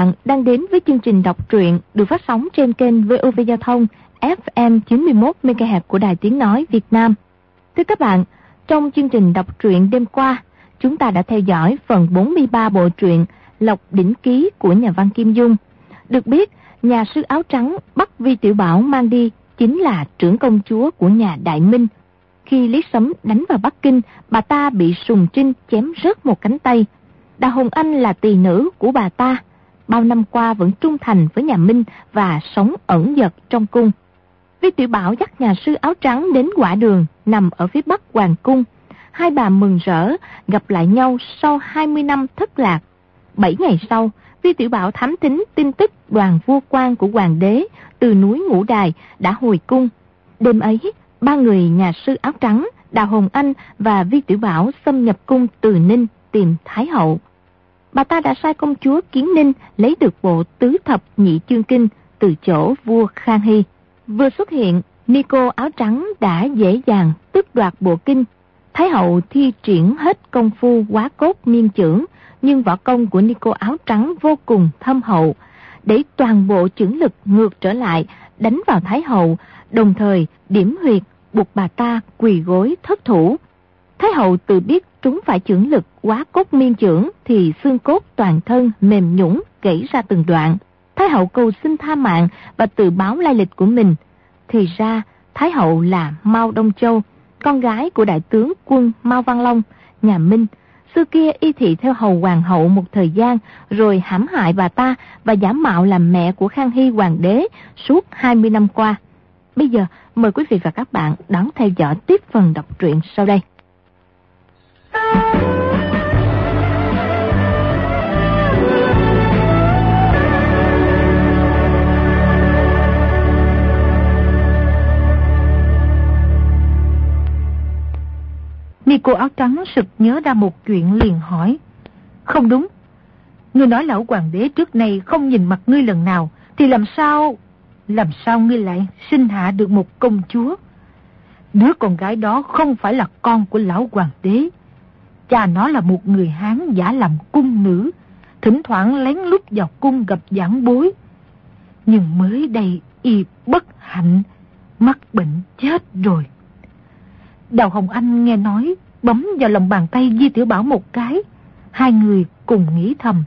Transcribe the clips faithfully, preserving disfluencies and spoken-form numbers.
bạn đang đến với chương trình đọc truyện được phát sóng trên kênh vê o vê Giao thông ép em chín mươi mốt mê ga héc của Đài Tiếng Nói Việt Nam. Thưa các bạn, trong chương trình đọc truyện đêm qua, chúng ta đã theo dõi phần bốn mươi ba bộ truyện Lộc Đỉnh Ký của nhà văn Kim Dung. Được biết, nhà sư áo trắng bắt Vi Tiểu Bảo mang đi chính là trưởng công chúa của nhà Đại Minh. Khi Lý Sấm đánh vào Bắc Kinh, bà ta bị Sùng Trinh chém rớt một cánh tay. Đào Hồng Anh là tỳ nữ của bà ta, bao năm qua vẫn trung thành với nhà Minh và sống ẩn dật trong cung. Vi Tiểu Bảo dắt nhà sư áo trắng đến quả đường nằm ở phía bắc hoàng cung. Hai bà mừng rỡ gặp lại nhau sau hai mươi năm thất lạc. Bảy ngày sau, Vi Tiểu Bảo thám thính tin tức đoàn vua quan của hoàng đế từ núi Ngũ Đài đã hồi cung. Đêm ấy, ba người nhà sư áo trắng, Đào Hồng Anh và Vi Tiểu Bảo xâm nhập cung Từ Ninh tìm Thái hậu. Bà ta đã sai công chúa Kiến Ninh lấy được bộ tứ thập nhị chương kinh từ chỗ vua Khang Hy. Vừa xuất hiện, ni cô áo trắng đã dễ dàng tước đoạt bộ kinh. Thái hậu thi triển hết công phu Quá Cốt Miên Chưởng, nhưng võ công của ni cô áo trắng vô cùng thâm hậu, để toàn bộ chưởng lực ngược trở lại đánh vào Thái hậu, đồng thời điểm huyệt buộc bà ta quỳ gối thất thủ. Thái hậu tự biết trúng phải chưởng lực Quá Cốt Miên Chưởng thì xương cốt toàn thân mềm nhũn gãy ra từng đoạn. Thái hậu cầu xin tha mạng và tự báo lai lịch của mình. Thì ra Thái hậu là Mao Đông Châu, con gái của đại tướng quân Mao Văn Long, nhà Minh. Xưa kia y thị theo hầu hoàng hậu một thời gian, rồi hãm hại bà ta và giả mạo làm mẹ của Khang Hy hoàng đế suốt hai mươi năm qua. Bây giờ mời quý vị và các bạn đón theo dõi tiếp phần đọc truyện sau đây. Ni cô áo trắng sực nhớ ra một chuyện liền hỏi: Không đúng, ngươi nói lão hoàng đế trước nay không nhìn mặt ngươi lần nào, thì làm sao, làm sao ngươi lại sinh hạ được một công chúa? Đứa con gái đó không phải là con của lão hoàng đế. Cha nó là một người Hán giả làm cung nữ, thỉnh thoảng lén lút vào cung gặp giảng bối. Nhưng mới đây y bất hạnh mắc bệnh chết rồi. Đào Hồng Anh nghe nói, bấm vào lòng bàn tay Vi Tiểu Bảo một cái. Hai người cùng nghĩ thầm: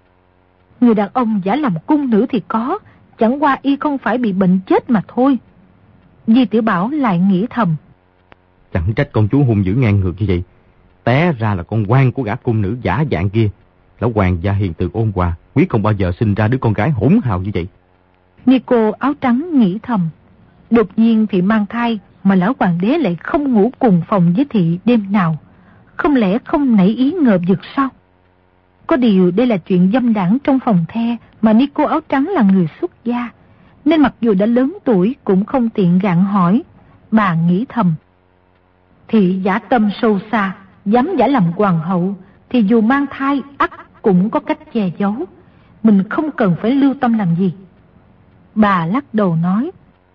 Người đàn ông giả làm cung nữ thì có, chẳng qua y không phải bị bệnh chết mà thôi. Vi Tiểu Bảo lại nghĩ thầm: Chẳng trách công chúa hung dữ ngang ngược như vậy. Té ra là con quan của gã cung nữ giả dạng kia. Lão hoàng gia hiền từ ôn hòa, quyết không bao giờ sinh ra đứa con gái hỗn hào như vậy. Ni cô áo trắng nghĩ thầm: Đột nhiên thị mang thai, mà lão hoàng đế lại không ngủ cùng phòng với thị đêm nào, không lẽ không nảy ý ngờ vực sao? Có điều đây là chuyện dâm đảng trong phòng the, mà ni cô áo trắng là người xuất gia, nên mặc dù đã lớn tuổi cũng không tiện gạn hỏi. Bà nghĩ thầm: Thị giả tâm sâu xa, dám giả làm hoàng hậu, thì dù mang thai ắt cũng có cách che giấu, mình không cần phải lưu tâm làm gì. Bà lắc đầu nói: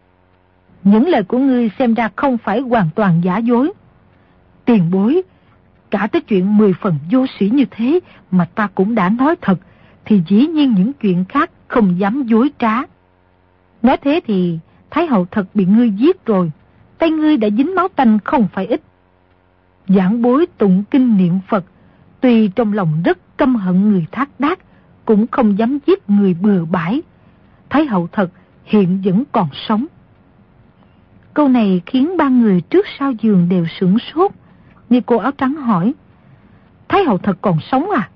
Những lời của ngươi xem ra không phải hoàn toàn giả dối. Tiền bối, cả tới chuyện mười phần vô sĩ như thế mà ta cũng đã nói thật, thì dĩ nhiên những chuyện khác không dám dối trá. Nói thế thì Thái hậu thật bị ngươi giết rồi, tay ngươi đã dính máu tanh không phải ít. Giảng bối tụng kinh niệm Phật, tuy trong lòng rất căm hận người thác đác, cũng không dám giết người bừa bãi. Thái hậu thật hiện vẫn còn sống. Câu này khiến ba người trước sau giường đều sửng sốt. Ni cô áo trắng hỏi: Thái hậu thật còn sống à?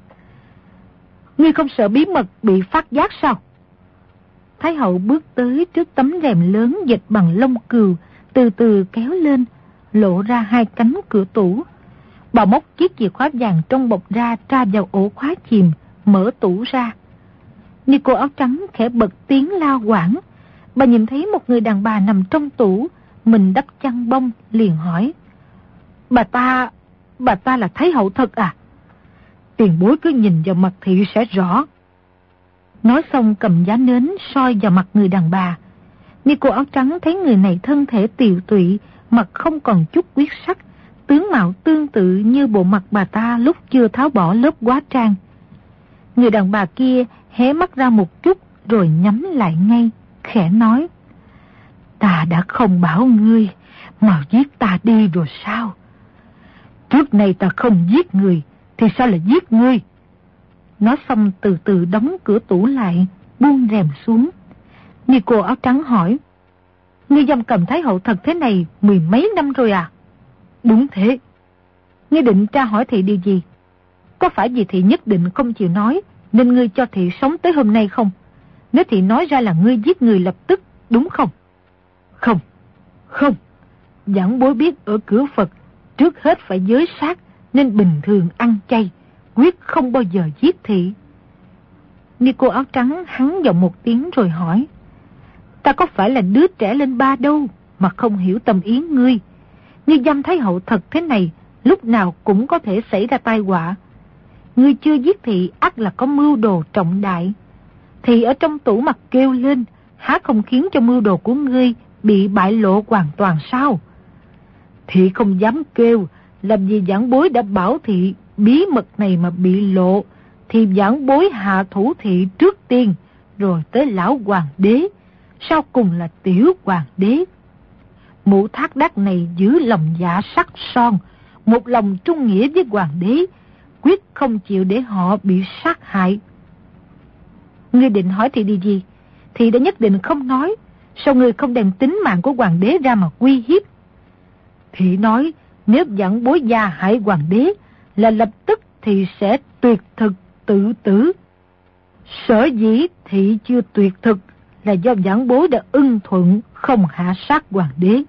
Ngươi không sợ bí mật bị phát giác sao? Thái hậu bước tới trước tấm rèm lớn dệt bằng lông cừu, từ từ kéo lên, lộ ra hai cánh cửa tủ. Bà móc chiếc chìa khóa vàng trong bọc ra, tra vào ổ khóa chìm, mở tủ ra. Ni cô áo trắng khẽ bật tiếng la quảng. Bà nhìn thấy một người đàn bà nằm trong tủ, mình đắp chăn bông, liền hỏi: Bà ta, bà ta là Thái hậu thật à? Tiền bối cứ nhìn vào mặt thị sẽ rõ. Nói xong cầm giá nến soi vào mặt người đàn bà. Ni cô áo trắng thấy người này thân thể tiều tụy, mặt không còn chút huyết sắc, tướng mạo tương tự như bộ mặt bà ta lúc chưa tháo bỏ lớp hóa trang. Người đàn bà kia hé mắt ra một chút rồi nhắm lại ngay, khẽ nói: Ta đã không bảo ngươi mà giết ta đi rồi sao? Trước này ta không giết người thì sao lại giết ngươi? Nói xong từ từ đóng cửa tủ lại, buông rèm xuống. Nico áo trắng hỏi: Ngươi giam cầm Thái hậu thật thế này mười mấy năm rồi à? Đúng thế. Ngươi định tra hỏi thị điều gì? Có phải vì thị nhất định không chịu nói nên ngươi cho thị sống tới hôm nay không? Nếu thị nói ra là ngươi giết người lập tức, đúng không? Không, không. Giảng bối biết ở cửa Phật trước hết phải giới sát nên bình thường ăn chay, quyết không bao giờ giết thị. Nico áo trắng hắn giọng một tiếng rồi hỏi: Ta có phải là đứa trẻ lên ba đâu mà không hiểu tâm ý ngươi? Ngươi giam Thái hậu thật thế này, lúc nào cũng có thể xảy ra tai họa. Ngươi chưa giết thị ắt là có mưu đồ trọng đại. Thị ở trong tủ mặt kêu lên, há không khiến cho mưu đồ của ngươi bị bại lộ hoàn toàn sao? Thị không dám kêu, làm gì giảng bối đã bảo thị bí mật này mà bị lộ, thì giảng bối hạ thủ thị trước tiên, rồi tới lão hoàng đế, sau cùng là tiểu hoàng đế. Mụ Thác Đác này giữ lòng dạ sắc son, một lòng trung nghĩa với hoàng đế, quyết không chịu để họ bị sát hại. Ngươi định hỏi thị điều gì? Thị đã nhất định không nói, sao ngươi không đem tính mạng của hoàng đế ra mà uy hiếp? Thị nói nếu giảng bối gia hại hoàng đế là lập tức thì sẽ tuyệt thực tự tử. Sở dĩ thị chưa tuyệt thực là do giảng bối đã ưng thuận không hạ sát hoàng đế.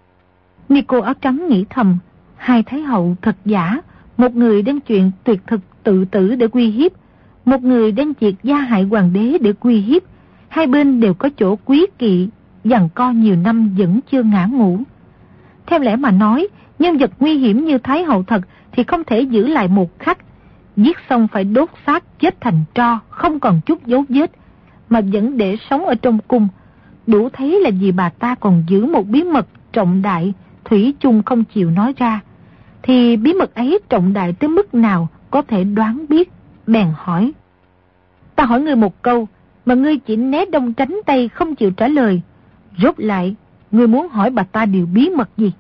Nico áo trắng nghĩ thầm, hai thái hậu thật giả, một người đem chuyện tuyệt thực tự tử để uy hiếp, một người đem việc gia hại hoàng đế để uy hiếp. Hai bên đều có chỗ quý kỵ, giằng co nhiều năm vẫn chưa ngã ngũ. Theo lẽ mà nói, nhân vật nguy hiểm như Thái hậu thật thì không thể giữ lại một khắc. Giết xong phải đốt xác chết thành tro, không còn chút dấu vết, mà vẫn để sống ở trong cung. Đủ thấy là vì bà ta còn giữ một bí mật trọng đại, thủy chung không chịu nói ra. Thì bí mật ấy trọng đại tới mức nào có thể đoán biết. Bèn hỏi: Ta hỏi ngươi một câu mà ngươi chỉ né đông tránh tây không chịu trả lời. Rốt lại ngươi muốn hỏi bà ta điều bí mật gì?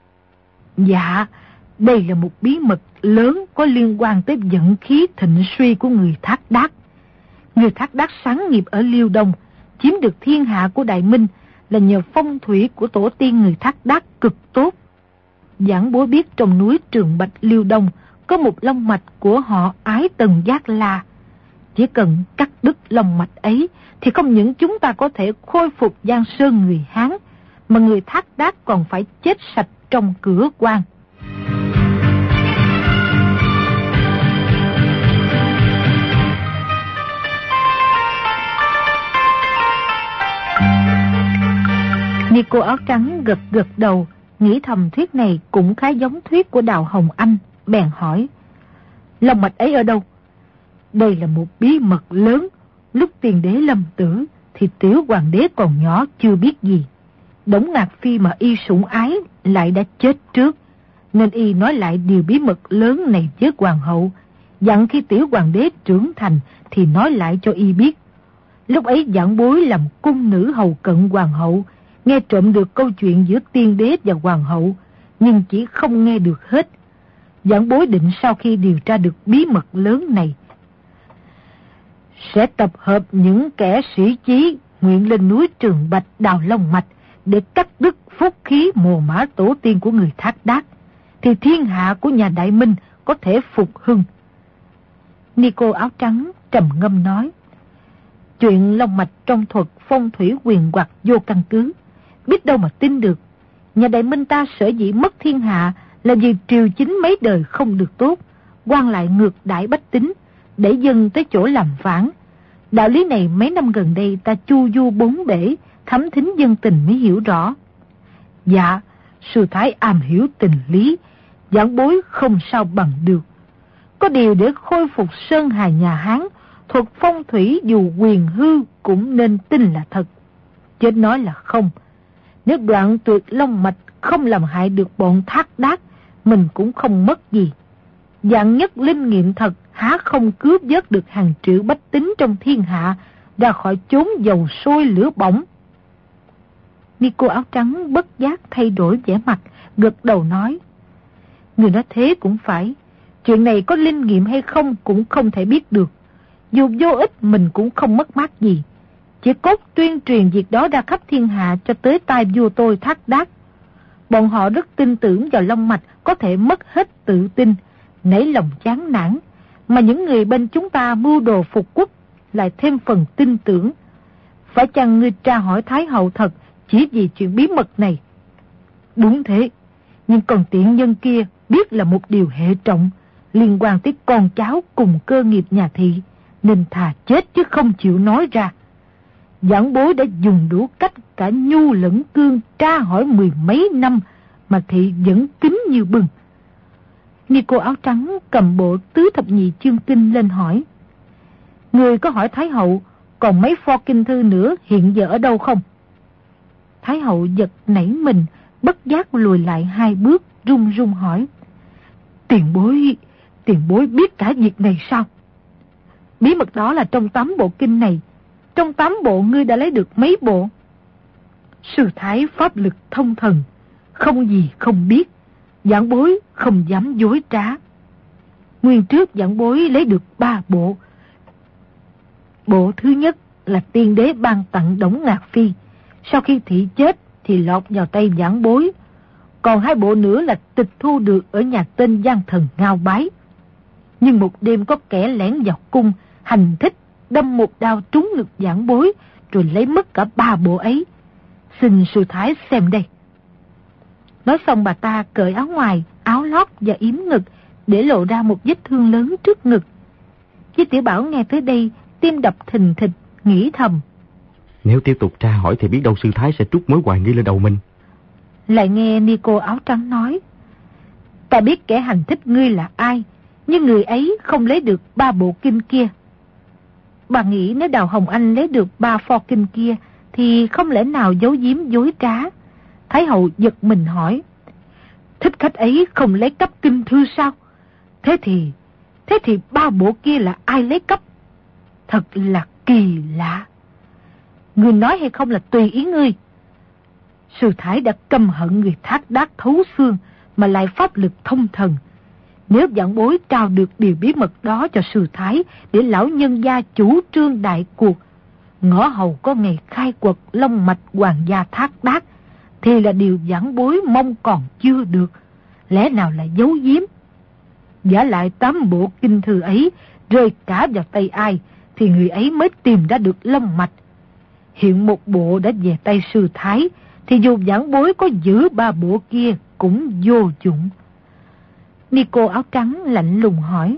Dạ, đây là một bí mật lớn có liên quan tới vận khí thịnh suy của người Thác Đác. Người Thác Đác sáng nghiệp ở Liêu Đông, chiếm được thiên hạ của Đại Minh là nhờ phong thủy của tổ tiên người Thác Đác cực tốt. Giảng bối biết trong núi Trường Bạch Liêu Đông có một long mạch của họ Ái Tần Giác La. Chỉ cần cắt đứt long mạch ấy thì không những chúng ta có thể khôi phục Giang Sơn người Hán, mà người Thác Đác còn phải chết sạch trong cửa quan. Nico áo trắng gật gật đầu, nghĩ thầm thuyết này cũng khá giống thuyết của Đào Hồng Anh, bèn hỏi: Long mạch ấy ở đâu? Đây là một bí mật lớn. Lúc tiền đế lâm tử thì tiểu hoàng đế còn nhỏ chưa biết gì. Đổng Ngạc Phi mà y sủng ái lại đã chết trước, nên y nói lại điều bí mật lớn này với hoàng hậu, dặn khi tiểu hoàng đế trưởng thành thì nói lại cho y biết. Lúc ấy giảng bối làm cung nữ hầu cận hoàng hậu, nghe trộm được câu chuyện giữa tiên đế và hoàng hậu, nhưng chỉ không nghe được hết. Giảng bối định sau khi điều tra được bí mật lớn này, sẽ tập hợp những kẻ sĩ chí nguyện lên núi Trường Bạch đào long mạch để cắt đứt phúc khí mồ mã tổ tiên của người Thác Đác, thì thiên hạ của nhà Đại Minh có thể phục hưng. Nico áo trắng trầm ngâm nói: Chuyện long mạch trong thuật phong thủy quyền hoặc vô căn cứ, biết đâu mà tin được. Nhà Đại Minh ta sở dĩ mất thiên hạ là vì triều chính mấy đời không được tốt, quan lại ngược đãi bách tính, để dân tới chỗ làm phản. Đạo lý này mấy năm gần đây ta chu du bốn bể, thấm thính dân tình mới hiểu rõ. Dạ, sư thái am hiểu tình lý, giảng bối không sao bằng được. Có điều để khôi phục sơn hà nhà Hán, thuật phong thủy dù quyền hư cũng nên tin là thật. Chết nói là không. Nếu đoạn tuyệt long mạch không làm hại được bọn Thác Đác, mình cũng không mất gì. Dạng nhất linh nghiệm thật há không cướp vớt được hàng triệu bách tính trong thiên hạ ra khỏi chốn dầu sôi lửa bỏng. Nico áo trắng bất giác thay đổi vẻ mặt, gật đầu nói: Người nói thế cũng phải, chuyện này có linh nghiệm hay không cũng không thể biết được. Dù vô ích mình cũng không mất mát gì, chỉ cốt tuyên truyền việc đó ra khắp thiên hạ cho tới tai vua tôi Thác Đác. Bọn họ rất tin tưởng vào Long Mạch có thể mất hết tự tin, nảy lòng chán nản, mà những người bên chúng ta mưu đồ phục quốc lại thêm phần tin tưởng. Phải chăng ngươi tra hỏi Thái hậu thật chỉ vì chuyện bí mật này? Đúng thế, nhưng còn tiện nhân kia biết là một điều hệ trọng, liên quan tới con cháu cùng cơ nghiệp nhà thị, nên thà chết chứ không chịu nói ra. Giảng bối đã dùng đủ cách cả nhu lẫn cương tra hỏi mười mấy năm mà thị vẫn kín như bừng. Nico áo trắng cầm bộ tứ thập nhị chương kinh lên hỏi: Người có hỏi Thái hậu còn mấy pho kinh thư nữa hiện giờ ở đâu không? Thái hậu giật nảy mình, bất giác lùi lại hai bước, run run hỏi: Tiền bối, tiền bối biết cả việc này sao? Bí mật đó là trong tám bộ kinh này. Trong tám bộ ngươi đã lấy được mấy bộ? Sư thái pháp lực thông thần, không gì không biết, giảng bối không dám dối trá. Nguyên trước giảng bối lấy được ba bộ. Bộ thứ nhất là tiên đế ban tặng Đổng Ngạc Phi, sau khi thị chết thì lọt vào tay giảng bối. Còn hai bộ nữa là tịch thu được ở nhà tên Giang Thần Ngao Bái. Nhưng một đêm có kẻ lẻn vào cung, hành thích, đâm một đao trúng ngực giảng bối, rồi lấy mất cả ba bộ ấy. Xin sư thái xem đây. Nói xong bà ta cởi áo ngoài, áo lót và yếm ngực, để lộ ra một vết thương lớn trước ngực. Chi Tiểu Bảo nghe tới đây, tim đập thình thịch, nghĩ thầm: Nếu tiếp tục tra hỏi thì biết đâu sư thái sẽ trút mối hoài nghi lên đầu mình. Lại nghe Nico áo trắng nói: Ta biết kẻ hành thích ngươi là ai, nhưng người ấy không lấy được ba bộ kinh kia. Bà nghĩ nếu Đào Hồng Anh lấy được ba pho kinh kia thì không lẽ nào giấu giếm dối trá. Thái hậu giật mình hỏi: Thích khách ấy không lấy cắp kinh thư sao? Thế thì, thế thì ba bộ kia là ai lấy cắp? Thật là kỳ lạ. Ngươi nói hay không là tùy ý ngươi. Sư thái đã căm hận người Thác Đác thấu xương mà lại pháp lực thông thần. Nếu giảng bối trao được điều bí mật đó cho sư thái để lão nhân gia chủ trương đại cuộc, ngõ hầu có ngày khai quật long mạch hoàng gia Thác Đác, thì là điều giảng bối mong còn chưa được, lẽ nào lại giấu giếm. Giả lại tám bộ kinh thư ấy rơi cả vào tay ai thì người ấy mới tìm ra được long mạch. Hiện một bộ đã về tay sư thái, thì dù giảng bối có giữ ba bộ kia cũng vô dụng. Nico áo trắng lạnh lùng hỏi: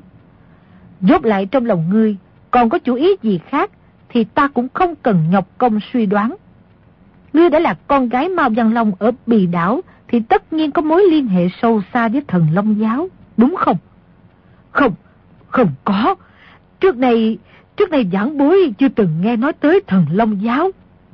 Rốt lại trong lòng ngươi còn có chủ ý gì khác thì ta cũng không cần nhọc công suy đoán. Ngươi đã là con gái Mao Văn Long ở Bì Đảo thì tất nhiên có mối liên hệ sâu xa với Thần Long giáo, đúng không? Không, không có. Trước này, trước này giảng bối chưa từng nghe nói tới Thần Long giáo.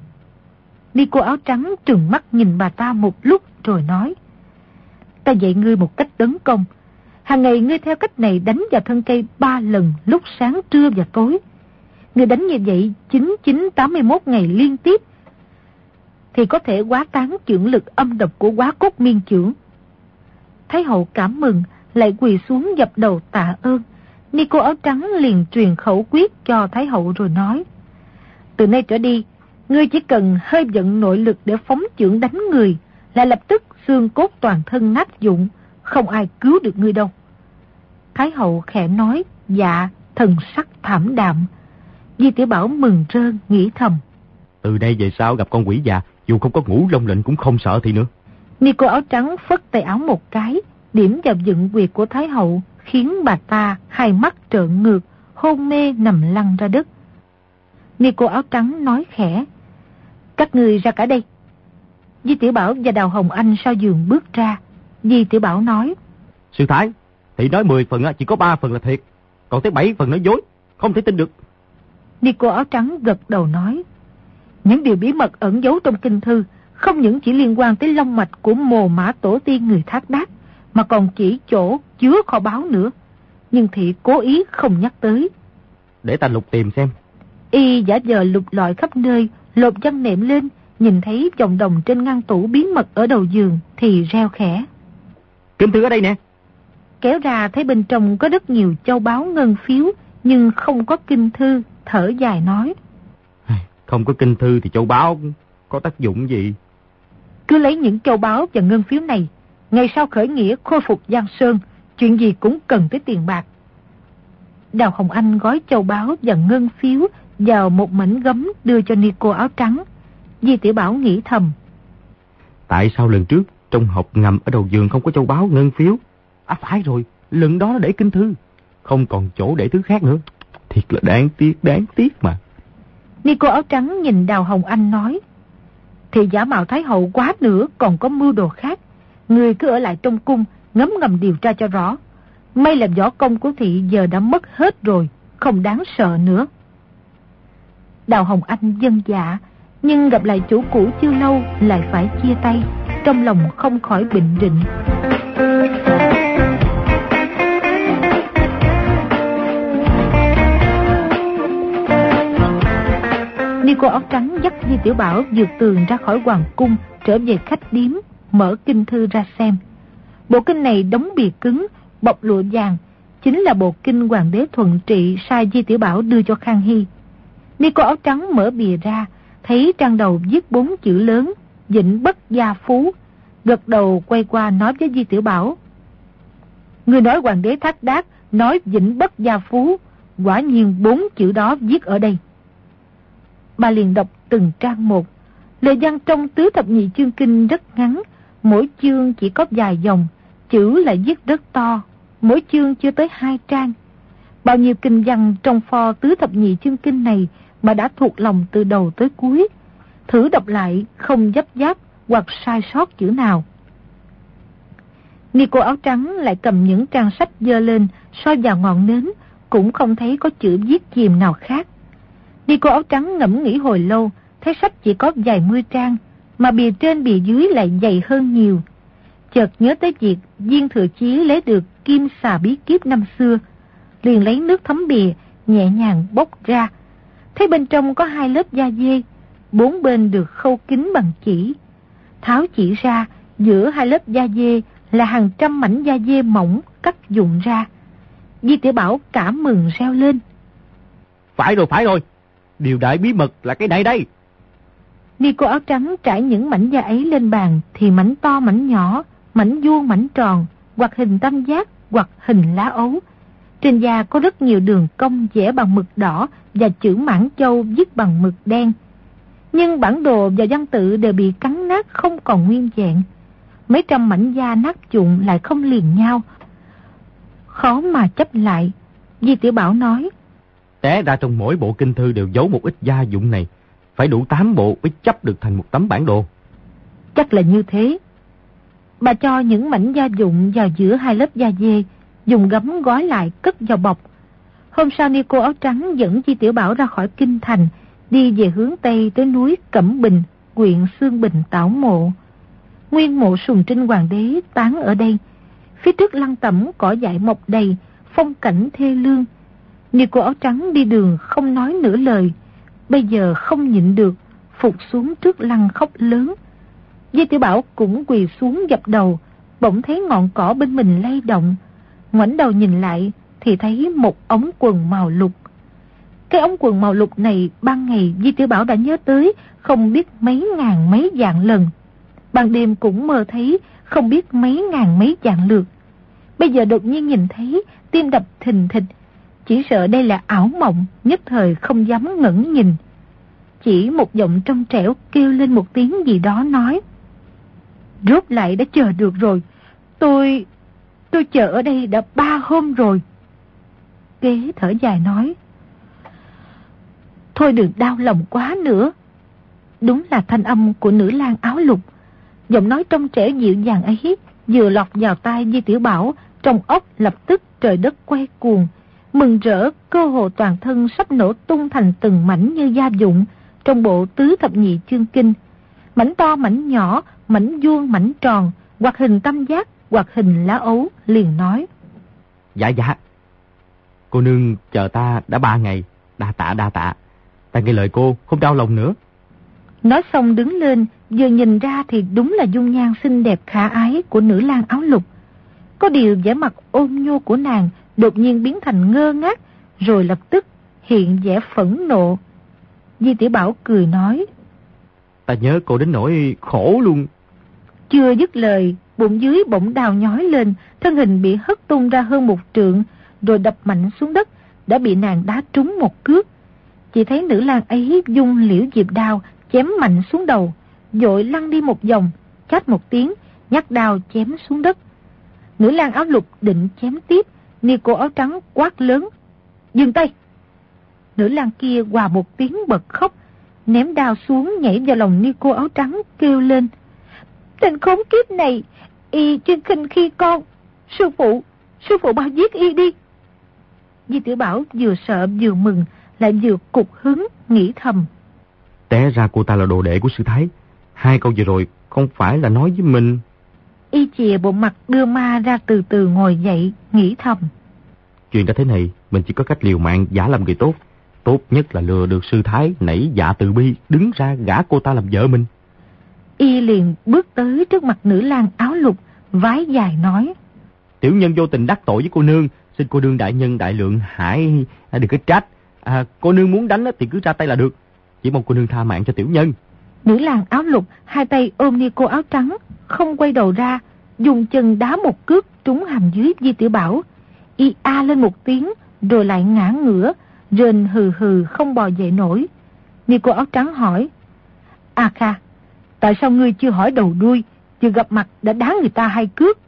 Nico áo trắng trừng mắt nhìn bà ta một lúc rồi nói: Ta dạy ngươi một cách tấn công. Hàng ngày ngươi theo cách này đánh vào thân cây ba lần, lúc sáng, trưa và tối. Ngươi đánh như vậy chín chín tám mươi mốt ngày liên tiếp thì có thể quá tán chưởng lực âm độc của Quá Cốt Miên Chưởng. Thái hậu cảm mừng, lại quỳ xuống dập đầu tạ ơn. Nico áo trắng liền truyền khẩu quyết cho Thái hậu rồi nói: Từ nay trở đi, ngươi chỉ cần hơi vận nội lực để phóng chưởng đánh người là lập tức xương cốt toàn thân nát dụng, không ai cứu được ngươi đâu. Thái hậu khẽ nói: Dạ, thần sắc thảm đạm. Di Tiểu Bảo mừng rơn nghĩ thầm: Từ đây về sau gặp con quỷ già, dù không có ngũ long lệnh cũng không sợ thì nữa. Nico áo trắng phất tay áo một cái, điểm vào dựng quyệt của Thái hậu, khiến bà ta hai mắt trợn ngược, hôn mê nằm lăn ra đất. Nico áo trắng nói khẽ: Các người ra cả đây. Di Tiểu Bảo và Đào Hồng Anh sau giường bước ra. Di Tiểu Bảo nói: Sư thái, thị nói mười phần chỉ có ba phần là thiệt, còn tới bảy phần nói dối, không thể tin được. Nico áo trắng gật đầu nói: Những điều bí mật ẩn giấu trong kinh thư không những chỉ liên quan tới long mạch của Mồ Mã tổ tiên người Thác Đác, mà còn chỉ chỗ chứa kho báu nữa. nhưng Thị cố ý không nhắc tới. Để ta lục tìm xem. Y giả vờ lục lọi khắp nơi, lột chăn nệm lên, nhìn thấy vòng đồng trên ngăn tủ bí mật ở đầu giường thì reo khẽ. Kinh thư ở đây nè. Kéo ra thấy bên trong có rất nhiều châu báu ngân phiếu, nhưng không có kinh thư, thở dài nói. Không có kinh thư thì châu báu có tác dụng gì? Cứ lấy những châu báu và ngân phiếu này, ngày sau khởi nghĩa khôi phục Giang Sơn, chuyện gì cũng cần tới tiền bạc. Đào Hồng Anh gói châu báu và ngân phiếu vào một mảnh gấm đưa cho Nico áo trắng. Di Tiểu Bảo nghĩ thầm. Tại sao lần trước trong hộp ngầm ở đầu giường không có châu báu ngân phiếu? À phải rồi, lần đó nó để kinh thư, không còn chỗ để thứ khác nữa. Thiệt là đáng tiếc, đáng tiếc mà. Nico áo trắng nhìn Đào Hồng Anh nói. Thì giả mạo Thái Hậu quá nữa còn có mưu đồ khác. Người cứ ở lại trong cung, ngấm ngầm điều tra cho rõ. May là võ công của Thị giờ đã mất hết rồi, không đáng sợ nữa. Đào Hồng Anh vâng dạ, nhưng gặp lại chủ cũ chưa lâu lại phải chia tay, trong lòng không khỏi bình định. Nico áo trắng dắt Di Tiểu Bảo vượt tường ra khỏi hoàng cung, trở về khách điếm, mở kinh thư ra xem. Bộ kinh này đóng bìa cứng, bọc lụa vàng, chính là bộ kinh Hoàng đế Thuận Trị sai Di Tiểu Bảo đưa cho Khang Hy. Nico áo trắng mở bìa ra, thấy trang đầu viết bốn chữ lớn, Vĩnh Bất Gia Phú, gật đầu quay qua nói với Di Tiểu Bảo. Người nói Hoàng đế Thác Đác nói Vĩnh Bất Gia Phú, quả nhiên bốn chữ đó viết ở đây. Bà liền đọc từng trang một. Lời văn trong Tứ Thập Nhị Chương Kinh rất ngắn, mỗi chương chỉ có vài dòng, chữ lại viết rất to, mỗi chương chưa tới hai trang. Bao nhiêu kinh văn trong pho Tứ Thập Nhị Chương Kinh này mà đã thuộc lòng từ đầu tới cuối, thử đọc lại không dấp dáp hoặc sai sót chữ nào. Nico áo trắng lại cầm những trang sách dơ lên, soi vào ngọn nến, cũng không thấy có chữ viết chìm nào khác. Nico áo trắng ngẫm nghĩ hồi lâu, thấy sách chỉ có vài mươi trang, mà bìa trên bìa dưới lại dày hơn nhiều. Chợt nhớ tới việc Viên Thừa Chí lấy được kim xà bí kíp năm xưa, liền lấy nước thấm bìa, nhẹ nhàng bốc ra, thấy bên trong có hai lớp da dê, bốn bên được khâu kín bằng chỉ. Tháo chỉ ra, giữa hai lớp da dê là hàng trăm mảnh da dê mỏng cắt vụn ra. Di Tiểu Bảo cảm mừng reo lên. Phải rồi, phải rồi, điều đại bí mật là cái này đây. Nico áo trắng trải những mảnh da ấy lên bàn, thì mảnh to mảnh nhỏ, mảnh vuông mảnh tròn, hoặc hình tam giác, hoặc hình lá ấu. Trên da có rất nhiều đường cong vẽ bằng mực đỏ và chữ Mãn Châu viết bằng mực đen. Nhưng bản đồ và văn tự đều bị cắn nát không còn nguyên vẹn. Mấy trăm mảnh da nát vụn lại không liền nhau, khó mà chấp lại. Di Tiểu Bảo nói. Té ra trong mỗi bộ kinh thư đều giấu một ít gia dụng này, phải đủ tám bộ mới chấp được thành một tấm bản đồ. Chắc là như thế. Bà cho những mảnh da dụng vào giữa hai lớp da dê, dùng gấm gói lại cất vào bọc. Hôm sau Nico áo trắng dẫn Di Tiểu Bảo ra khỏi kinh thành, đi về hướng Tây tới núi Cẩm Bình, huyện Xương Bình tảo mộ. Nguyên mộ Sùng Trinh Hoàng đế táng ở đây. Phía trước lăng tẩm cỏ dại mọc đầy, phong cảnh thê lương. Nico áo trắng đi đường không nói nửa lời, bây giờ không nhịn được, phục xuống trước lăng khóc lớn. Di Tiểu Bảo cũng quỳ xuống dập đầu, bỗng thấy ngọn cỏ bên mình lay động. Ngoảnh đầu nhìn lại thì thấy một ống quần màu lục. Cái ống quần màu lục này ban ngày Di Tiểu Bảo đã nhớ tới không biết mấy ngàn mấy vạn lần, ban đêm cũng mơ thấy không biết mấy ngàn mấy vạn lượt. Bây giờ đột nhiên nhìn thấy, tim đập thình thịch, chỉ sợ đây là ảo mộng, nhất thời không dám ngẩng nhìn. Chỉ một giọng trong trẻo kêu lên một tiếng gì đó nói. Rốt lại đã chờ được rồi, tôi... tôi chờ ở đây đã ba hôm rồi. Kế thở dài nói. Thôi đừng đau lòng quá nữa. Đúng là thanh âm của nữ lang áo lục. Giọng nói trong trẻo dịu dàng ấy vừa lọt vào tai Di Tiểu Bảo, trong óc lập tức trời đất quay cuồng, mừng rỡ cơ hồ toàn thân sắp nổ tung thành từng mảnh như da vụn trong bộ Tứ Thập Nhị Chương Kinh. Mảnh to mảnh nhỏ, mảnh vuông mảnh tròn, hoặc hình tam giác, hoặc hình lá ấu, liền nói. Dạ dạ, Cô nương chờ ta đã ba ngày. Đa tạ đa tạ. Ta nghe lời cô, không đau lòng nữa. Nói xong đứng lên, vừa nhìn ra thì đúng là dung nhan xinh đẹp khả ái của nữ lang áo lục. Có điều vẻ mặt ôn nhu của nàng đột nhiên biến thành ngơ ngác, rồi lập tức hiện vẻ phẫn nộ. Di Tiểu Bảo cười nói: Ta nhớ cô đến nỗi khổ luôn. Chưa dứt lời, bụng dưới bỗng đào nhói lên, thân hình bị hất tung ra hơn một trượng, rồi đập mạnh xuống đất, đã bị nàng đá trúng một cước. Chỉ thấy nữ lang ấy dung liễu diệp đao chém mạnh xuống đầu, vội lăn đi một vòng, chát một tiếng, nhắc đao chém xuống đất. Nữ lang áo lục định chém tiếp, ni cô áo trắng quát lớn: dừng tay! Nữ lang kia hòa một tiếng bật khóc, ném đao xuống nhảy vào lòng ni cô áo trắng kêu lên: tên khốn kiếp này, y chuyên khinh khi con, sư phụ, sư phụ bao giết y đi. Di Tiểu Bảo vừa sợ vừa mừng, lại vừa cục hứng nghĩ thầm: Té ra cô ta là đồ đệ của sư thái. Hai câu vừa rồi không phải là nói với mình. Y chìa bộ mặt đưa ma ra từ từ ngồi dậy, nghĩ thầm: Chuyện đã thế này, mình chỉ có cách liều mạng giả làm người tốt. Tốt nhất là lừa được sư thái nảy dạ từ bi, đứng ra gả cô ta làm vợ mình. Y liền bước tới trước mặt nữ lang áo lục, vái dài nói: Tiểu nhân vô tình đắc tội với cô nương, xin cô nương đại nhân đại lượng hãy đừng có trách. À, cô nương muốn đánh thì cứ ra tay là được. Chỉ mong cô nương tha mạng cho tiểu nhân. Nữ lang áo lục hai tay ôm ni cô áo trắng, không quay đầu ra, dùng chân đá một cước trúng hàm dưới Di Tiểu Bảo. Y a lên một tiếng, rồi lại ngã ngửa, rên hừ hừ không bò dậy nổi. Ni cô áo trắng hỏi: A Kha, tại sao ngươi chưa hỏi đầu đuôi, vừa gặp mặt đã đá người ta hai cước?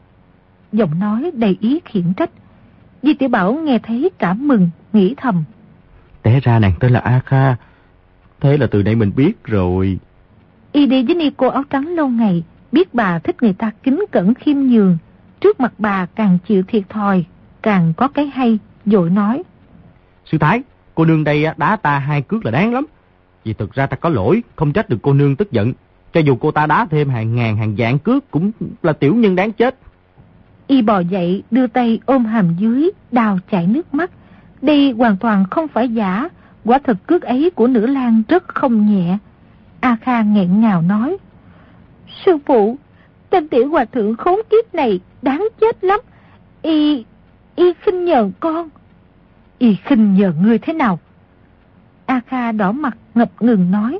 Giọng nói đầy ý khiển trách. Di Tiểu Bảo nghe thấy cảm mừng, nghĩ thầm: Té ra nàng tên là A Kha. Thế là từ đây mình biết rồi. Y đi với ni cô áo trắng lâu ngày, biết bà thích người ta kính cẩn khiêm nhường. Trước mặt bà càng chịu thiệt thòi, càng có cái hay, vội nói: Sư thái, cô nương đây đá ta hai cước là đáng lắm. Vì thực ra ta có lỗi, không trách được cô nương tức giận. Cho dù cô ta đá thêm hàng ngàn hàng vạn cước cũng là tiểu nhân đáng chết. Y bò dậy, đưa tay ôm hàm dưới, đào chảy nước mắt. Đây hoàn toàn không phải giả, quả thật cước ấy của nữ lang rất không nhẹ. A Kha nghẹn ngào nói: Sư phụ, tên tiểu hòa thượng khốn kiếp này đáng chết lắm. Y, y khinh nhờn con. Y khinh nhờn ngươi thế nào? A Kha đỏ mặt ngập ngừng nói: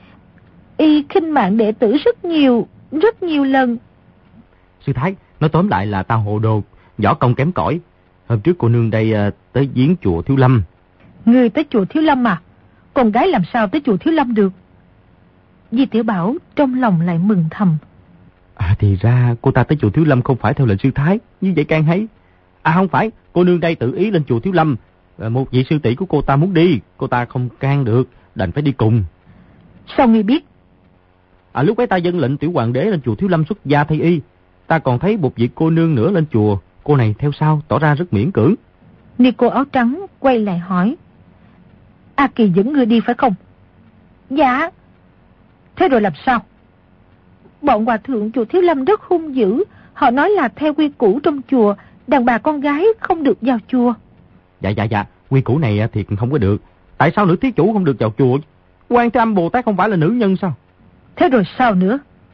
Y khinh mạng đệ tử rất nhiều, rất nhiều lần. Sư thái, nói tóm lại là ta hồ đồ, võ công kém cỏi. Hôm trước cô nương đây uh, tới viếng chùa Thiếu Lâm. Ngươi tới chùa Thiếu Lâm à? Con gái làm sao tới chùa Thiếu Lâm được? Di Tiểu Bảo trong lòng lại mừng thầm: À thì ra cô ta tới chùa Thiếu Lâm không phải theo lệnh sư thái, như vậy càng hay. À không phải, cô nương đây tự ý lên chùa Thiếu Lâm. À, một vị sư tỷ của cô ta muốn đi, cô ta không can được, đành phải đi cùng. Sao ngươi biết? À lúc ấy ta dâng lệnh tiểu hoàng đế lên chùa Thiếu Lâm xuất gia thay y. Ta còn thấy một vị cô nương nữa lên chùa, cô này theo sau tỏ ra rất miễn cưỡng. Ni cô áo trắng quay lại hỏi: A Kỳ dẫn ngươi đi phải không? Dạ. Thế rồi làm sao? Bọn hòa thượng chùa Thiếu Lâm rất hung dữ. Họ nói là theo quy củ trong chùa, đàn bà con gái không được vào chùa. Dạ dạ dạ, quy củ này thì không có được. Tại sao nữ thí chủ không được vào chùa? Quan Thế Âm Bồ Tát không phải là nữ nhân sao? Thế rồi sao nữa?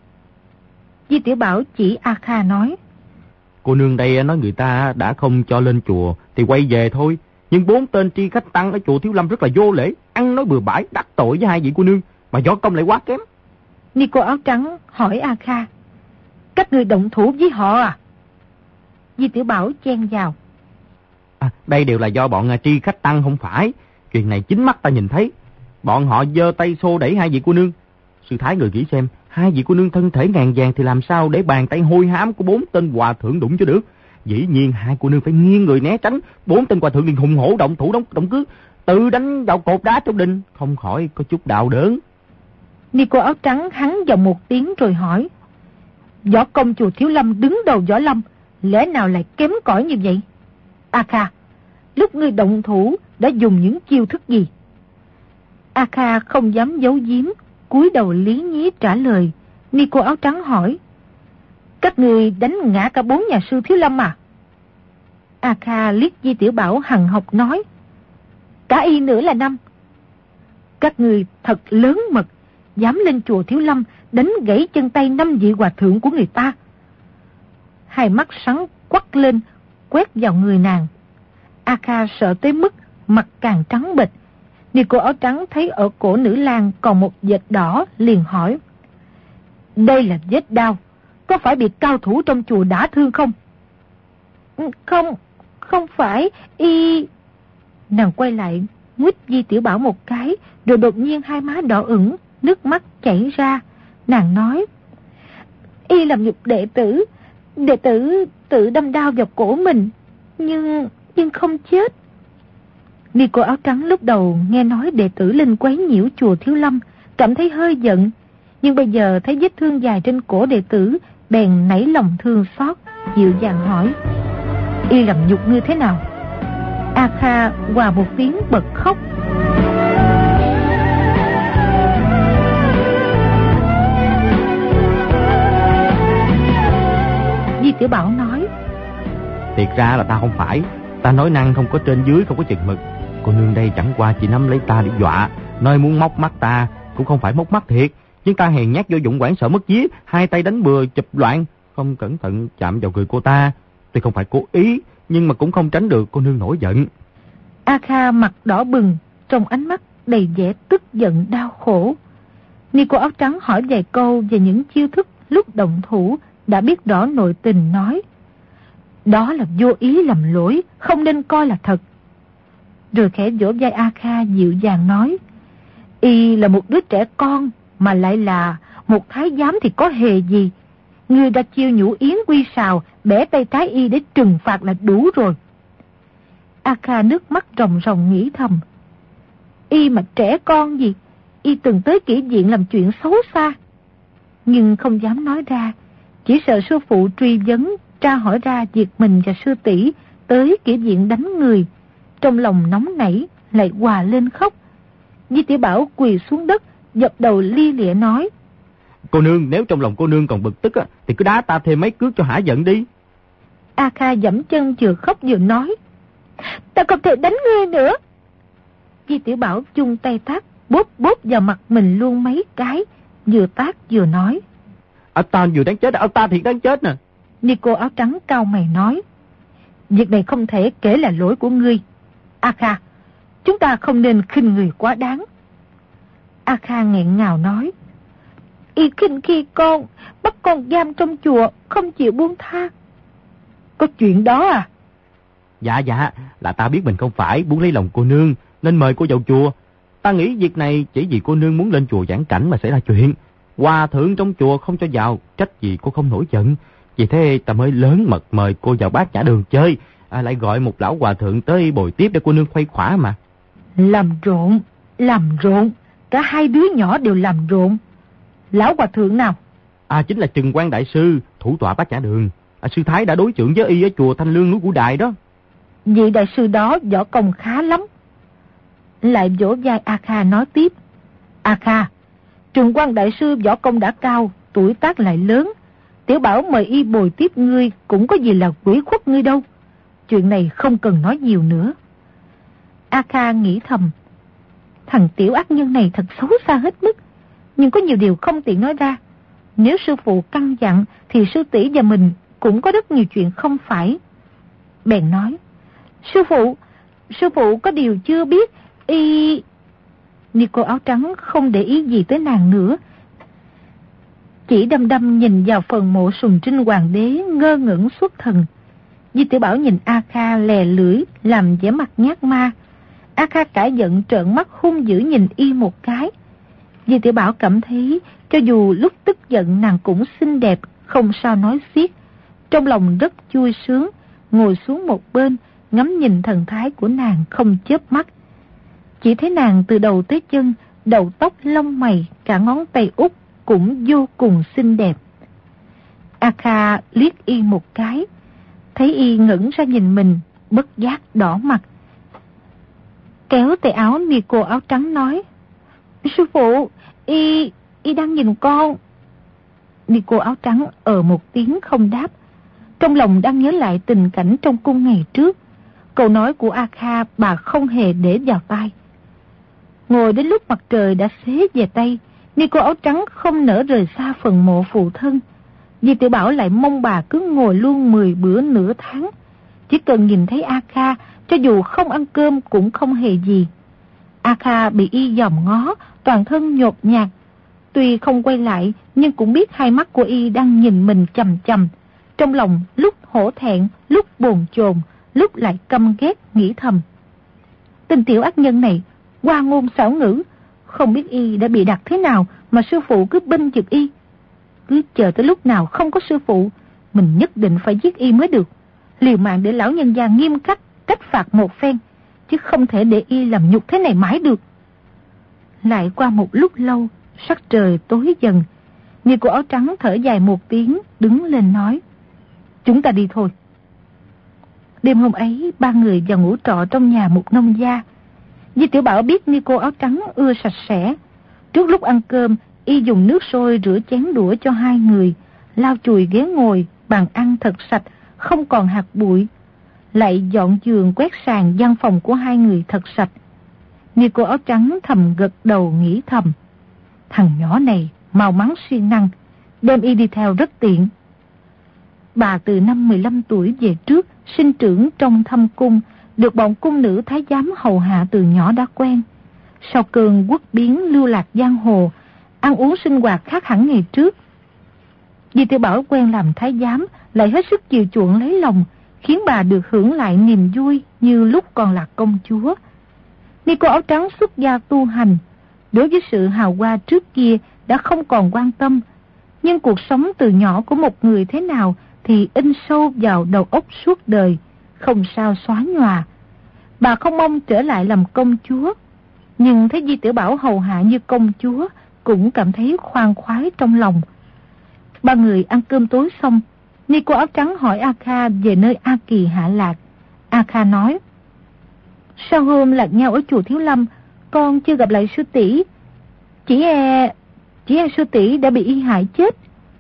Di Tiểu Bảo chỉ A Kha nói: Cô nương đây nói người ta đã không cho lên chùa thì quay về thôi. Nhưng bốn tên tri khách tăng ở chùa Thiếu Lâm rất là vô lễ, ăn nói bừa bãi, đắc tội với hai vị cô nương, mà võ công lại quá kém. Ni cô áo trắng hỏi A Kha: Các người động thủ với họ à? Di Tiểu Bảo chen vào: À, đây đều là do bọn tri khách tăng không phải. Chuyện này chính mắt ta nhìn thấy. Bọn họ giơ tay xô đẩy hai vị cô nương. Sư thái người nghĩ xem, hai vị cô nương thân thể ngàn vàng thì làm sao để bàn tay hôi hám của bốn tên hòa thượng đụng cho được. Dĩ nhiên hai cô nương phải nghiêng người né tránh. Bốn tên hòa thượng liền hùng hổ động thủ động, động cước, tự đánh vào cột đá trong đình, không khỏi có chút đạo đớn. Ni cô áo trắng hắn giọng một tiếng rồi hỏi: Võ công chùa Thiếu Lâm đứng đầu võ lâm, lẽ nào lại kém cỏi như vậy? A Kha, lúc ngươi động thủ đã dùng những chiêu thức gì? A Kha không dám giấu giếm, cúi đầu lý nhí trả lời. Ni cô áo trắng hỏi: Các người đánh ngã cả bốn nhà sư Thiếu Lâm à? A Kha liếc Di Tiểu Bảo hằn học nói: cả y nữa là năm. Các người thật lớn mật, dám lên chùa Thiếu Lâm đánh gãy chân tay năm vị hòa thượng của người ta. Hai mắt sáng quắc lên, quét vào người nàng. A Kha sợ tới mức mặt càng trắng bệch. Ni cô áo trắng thấy ở cổ nữ lang còn một vệt đỏ, liền hỏi: đây là vết đau, có phải bị cao thủ trong chùa đả thương không? Không, không phải, y... Nàng quay lại, nguýt Di Tiểu Bảo một cái, rồi đột nhiên hai má đỏ ửng, nước mắt chảy ra. Nàng nói: y làm nhục đệ tử, đệ tử tự đâm đao vào cổ mình, nhưng nhưng không chết. Ni cô áo trắng lúc đầu nghe nói đệ tử lên quấy nhiễu chùa Thiếu Lâm, cảm thấy hơi giận, nhưng bây giờ thấy vết thương dài trên cổ đệ tử, bèn nảy lòng thương xót, dịu dàng hỏi: y làm nhục ngươi thế nào? A Kha hòa một tiếng bật khóc. Di Tiểu Bảo nói: thiệt ra là ta không phải, ta nói năng không có trên dưới, không có chừng mực. Cô nương đây chẳng qua chỉ nắm lấy ta để dọa, nói muốn móc mắt ta, cũng không phải móc mắt thiệt, nhưng ta hèn nhát vô dụng, hoảng sợ mất vía, hai tay đánh bừa chụp loạn, không cẩn thận chạm vào người cô ta. Tuy không phải cố ý, nhưng mà cũng không tránh được cô nương nổi giận. A Kha mặt đỏ bừng, trong ánh mắt đầy vẻ tức giận đau khổ. Ni cô áo trắng hỏi vài câu về những chiêu thức lúc động thủ, đã biết rõ nội tình, nói: đó là vô ý làm lỗi, không nên coi là thật. Rồi khẽ vỗ vai A Kha dịu dàng nói: y là một đứa trẻ con, mà lại là một thái giám thì có hề gì. Ngươi đã chiêu nhũ yến quy sào, bẻ tay trái y để trừng phạt là đủ rồi. A Kha nước mắt ròng ròng nghĩ thầm: y mà trẻ con gì, y từng tới kỹ viện làm chuyện xấu xa. Nhưng không dám nói ra, chỉ sợ sư phụ truy vấn, tra hỏi ra việc mình và sư tỷ tới kỹ viện đánh người. Trong lòng nóng nảy, lại hòa lên khóc. Di Tiểu Bảo quỳ xuống đất, dập đầu li lịa nói: cô nương, nếu trong lòng cô nương còn bực tức á, thì cứ đá ta thêm mấy cước cho hả giận đi. A Kha giẫm chân vừa khóc vừa nói: ta không thể đánh ngươi nữa. Di Tiểu Bảo chung tay tát, bóp bóp vào mặt mình luôn mấy cái, vừa tát vừa nói: ở ta vừa đáng chết, ở ta thiệt đáng chết nè. Ni cô áo trắng cau mày nói: việc này không thể kể là lỗi của ngươi. A Kha, chúng ta không nên khinh người quá đáng. A Kha nghẹn ngào nói: y khinh khi con, bắt con giam trong chùa, không chịu buông tha. Có chuyện đó à? Dạ dạ, là ta biết mình không phải muốn lấy lòng cô nương, nên mời cô vào chùa. Ta nghĩ việc này chỉ vì cô nương muốn lên chùa giảng cảnh mà xảy ra chuyện. Hòa thượng trong chùa không cho vào, trách gì cô không nổi giận. Vì thế ta mới lớn mật mời cô vào Bát Nhã Đường chơi, à, lại gọi một lão hòa thượng tới bồi tiếp để cô nương khuây khỏa mà. Làm rộn, làm rộn, cả hai đứa nhỏ đều làm rộn. Lão hòa thượng nào? À, chính là Trừng Quang đại sư, thủ tọa Bát Nhã Đường. À, sư thái đã đối chưởng với y ở chùa Thanh Lương núi Củ Đài đó. Vị đại sư đó võ công khá lắm. Lại vỗ vai A Kha nói tiếp: A Kha, Trừng Quang đại sư võ công đã cao, tuổi tác lại lớn, Tiểu Bảo mời y bồi tiếp ngươi cũng có gì là quỷ khuất ngươi đâu. Chuyện này không cần nói nhiều nữa. A Kha nghĩ thầm: thằng tiểu ác nhân này thật xấu xa hết mức, nhưng có nhiều điều không tiện nói ra. Nếu sư phụ căn dặn thì sư tỷ và mình cũng có rất nhiều chuyện không phải. Bèn nói: Sư phụ, sư phụ có điều chưa biết, y... Ni cô áo trắng không để ý gì tới nàng nữa, chỉ đăm đăm nhìn vào phần mộ Sùng Trinh Hoàng đế, ngơ ngẩn xuất thần. Di Tiểu Bảo nhìn A Kha lè lưỡi, làm vẻ mặt nhát ma. A Kha cả giận trợn mắt hung dữ nhìn y một cái. Di Tiểu Bảo cảm thấy cho dù lúc tức giận nàng cũng xinh đẹp, không sao nói xiết. Trong lòng rất vui sướng, ngồi xuống một bên, ngắm nhìn thần thái của nàng không chớp mắt. Chỉ thấy nàng từ đầu tới chân, đầu tóc lông mày, cả ngón tay út cũng vô cùng xinh đẹp. A Kha liếc y một cái, thấy y ngẩng ra nhìn mình, bất giác đỏ mặt. Kéo tay áo Ni cô áo trắng nói: Sư phụ, y, y đang nhìn con. Ni cô áo trắng ờ một tiếng không đáp. Trong lòng đang nhớ lại tình cảnh trong cung ngày trước, câu nói của A Kha bà không hề để vào tai. Ngồi đến lúc mặt trời đã xế về Tây, Ni cô áo trắng không nỡ rời xa phần mộ phụ thân. Di Tiểu Bảo lại mong bà cứ ngồi luôn mười bữa nửa tháng. Chỉ cần nhìn thấy A Kha, cho dù không ăn cơm cũng không hề gì. A Kha bị y dòm ngó, toàn thân nhột nhạt. Tuy không quay lại, nhưng cũng biết hai mắt của y đang nhìn mình chằm chằm. Trong lòng lúc hổ thẹn, lúc bồn chồn, lúc lại căm ghét, nghĩ thầm. Tên tiểu ác nhân này, hoa ngôn xảo ngữ, không biết y đã bị đặt thế nào mà sư phụ cứ binh vực y. Cứ chờ tới lúc nào không có sư phụ, mình nhất định phải giết y mới được. Liều mạng để lão nhân gia nghiêm khắc trách phạt một phen, chứ không thể để y làm nhục thế này mãi được. Lại qua một lúc lâu, sắc trời tối dần, Ni cô áo trắng thở dài một tiếng, đứng lên nói. Chúng ta đi thôi. Đêm hôm ấy, ba người vào ngủ trọ trong nhà một nông gia. Di Tiểu Bảo biết Ni cô áo trắng ưa sạch sẽ. Trước lúc ăn cơm, y dùng nước sôi rửa chén đũa cho hai người, lau chùi ghế ngồi, bàn ăn thật sạch, không còn hạt bụi. Lại dọn giường, quét sàn văn phòng của hai người thật sạch. Ni cô áo trắng thầm gật đầu nghĩ thầm. Thằng nhỏ này mau mắn siêng năng, đem y đi theo rất tiện. Bà từ năm mười lăm tuổi về trước, sinh trưởng trong thâm cung, được bọn cung nữ thái giám hầu hạ từ nhỏ đã quen. Sau cơn quốc biến lưu lạc giang hồ, ăn uống sinh hoạt khác hẳn ngày trước. Di Tiểu Bảo quen làm thái giám, lại hết sức chiều chuộng lấy lòng, khiến bà được hưởng lại niềm vui như lúc còn là công chúa. Ni cô áo trắng xuất gia tu hành, đối với sự hào hoa trước kia đã không còn quan tâm, nhưng cuộc sống từ nhỏ của một người thế nào thì in sâu vào đầu óc suốt đời, không sao xóa nhòa. Bà không mong trở lại làm công chúa, nhưng thấy Di Tiểu Bảo hầu hạ như công chúa cũng cảm thấy khoan khoái trong lòng. Ba người ăn cơm tối xong, Ni cô áo trắng hỏi A Kha về nơi A Kỳ hạ lạc. A Kha nói, sau hôm lạc nhau ở chùa Thiếu Lâm, con chưa gặp lại sư tỷ. Chỉ e, chỉ e sư tỷ đã bị y hại chết.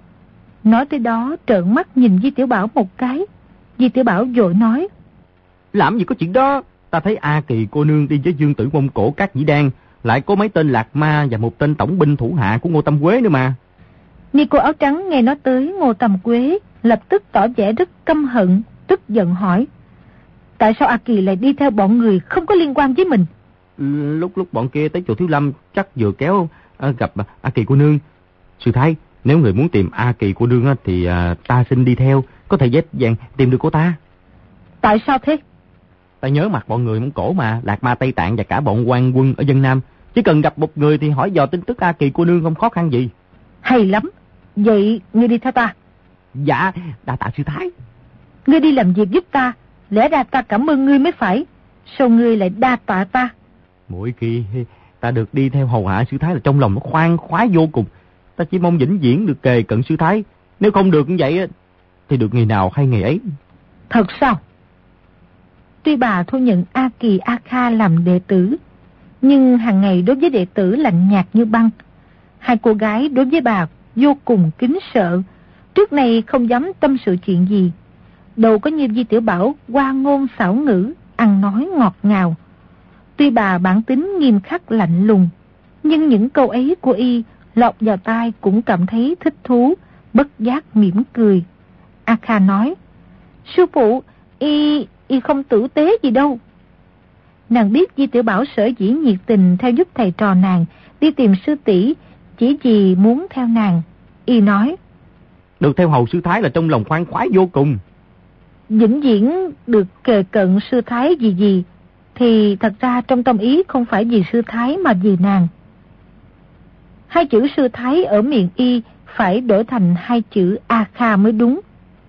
Nói tới đó trợn mắt nhìn Di Tiểu Bảo một cái. Di Tiểu Bảo vội nói, làm gì có chuyện đó, ta thấy A Kỳ cô nương đi với Dương Tử Mông Cổ Cát Dĩ Đan, lại có mấy tên lạc ma và một tên tổng binh thủ hạ của Ngô Tâm Quế nữa mà. Ni cô áo trắng nghe nói tới Ngô Tâm Quế, lập tức tỏ vẻ rất căm hận, tức giận hỏi, tại sao A Kỳ lại đi theo bọn người không có liên quan với mình? Lúc lúc bọn kia tới chùa Thiếu Lâm chắc vừa kéo à, gặp A Kỳ cô nương. Sư thái, nếu người muốn tìm A Kỳ cô nương thì à, ta xin đi theo, có thể dễ dàng tìm được cô ta. Tại sao thế? Ta nhớ mặt bọn người Mông Cổ mà, Lạc Ma Tây Tạng và cả bọn quan quân ở dân Nam, chỉ cần gặp một người thì hỏi dò tin tức A Kỳ cô nương không khó khăn gì. Hay lắm, vậy ngươi đi theo ta. Dạ, đa tạ sư thái. Ngươi đi làm việc giúp ta, lẽ ra ta cảm ơn ngươi mới phải, sao ngươi lại đa tạ ta? Mỗi khi ta được đi theo hầu hạ sư thái là trong lòng nó khoan khoái vô cùng. Ta chỉ mong vĩnh viễn được kề cận sư thái, nếu không được như vậy thì được ngày nào hay ngày ấy. Thật sao? Tuy bà thu nhận A Kỳ A Kha làm đệ tử, nhưng hàng ngày đối với đệ tử lạnh nhạt như băng. Hai cô gái đối với bà vô cùng kính sợ, trước nay không dám tâm sự chuyện gì. Đâu có như Di Tiểu Bảo hoa ngôn xảo ngữ, ăn nói ngọt ngào. Tuy bà bản tính nghiêm khắc lạnh lùng, nhưng những câu ấy của y lọt vào tai cũng cảm thấy thích thú, bất giác mỉm cười. A Kha nói, sư phụ, y, y không tử tế gì đâu. Nàng biết Di Tiểu Bảo sở dĩ nhiệt tình theo giúp thầy trò nàng đi tìm sư tỷ chỉ vì muốn theo nàng. Y nói, được theo hầu sư thái là trong lòng khoan khoái vô cùng. Vĩnh viễn được kề cận sư thái gì gì thì thật ra trong tâm ý không phải vì sư thái mà vì nàng. Hai chữ sư thái ở miệng y phải đổi thành hai chữ A Kha mới đúng.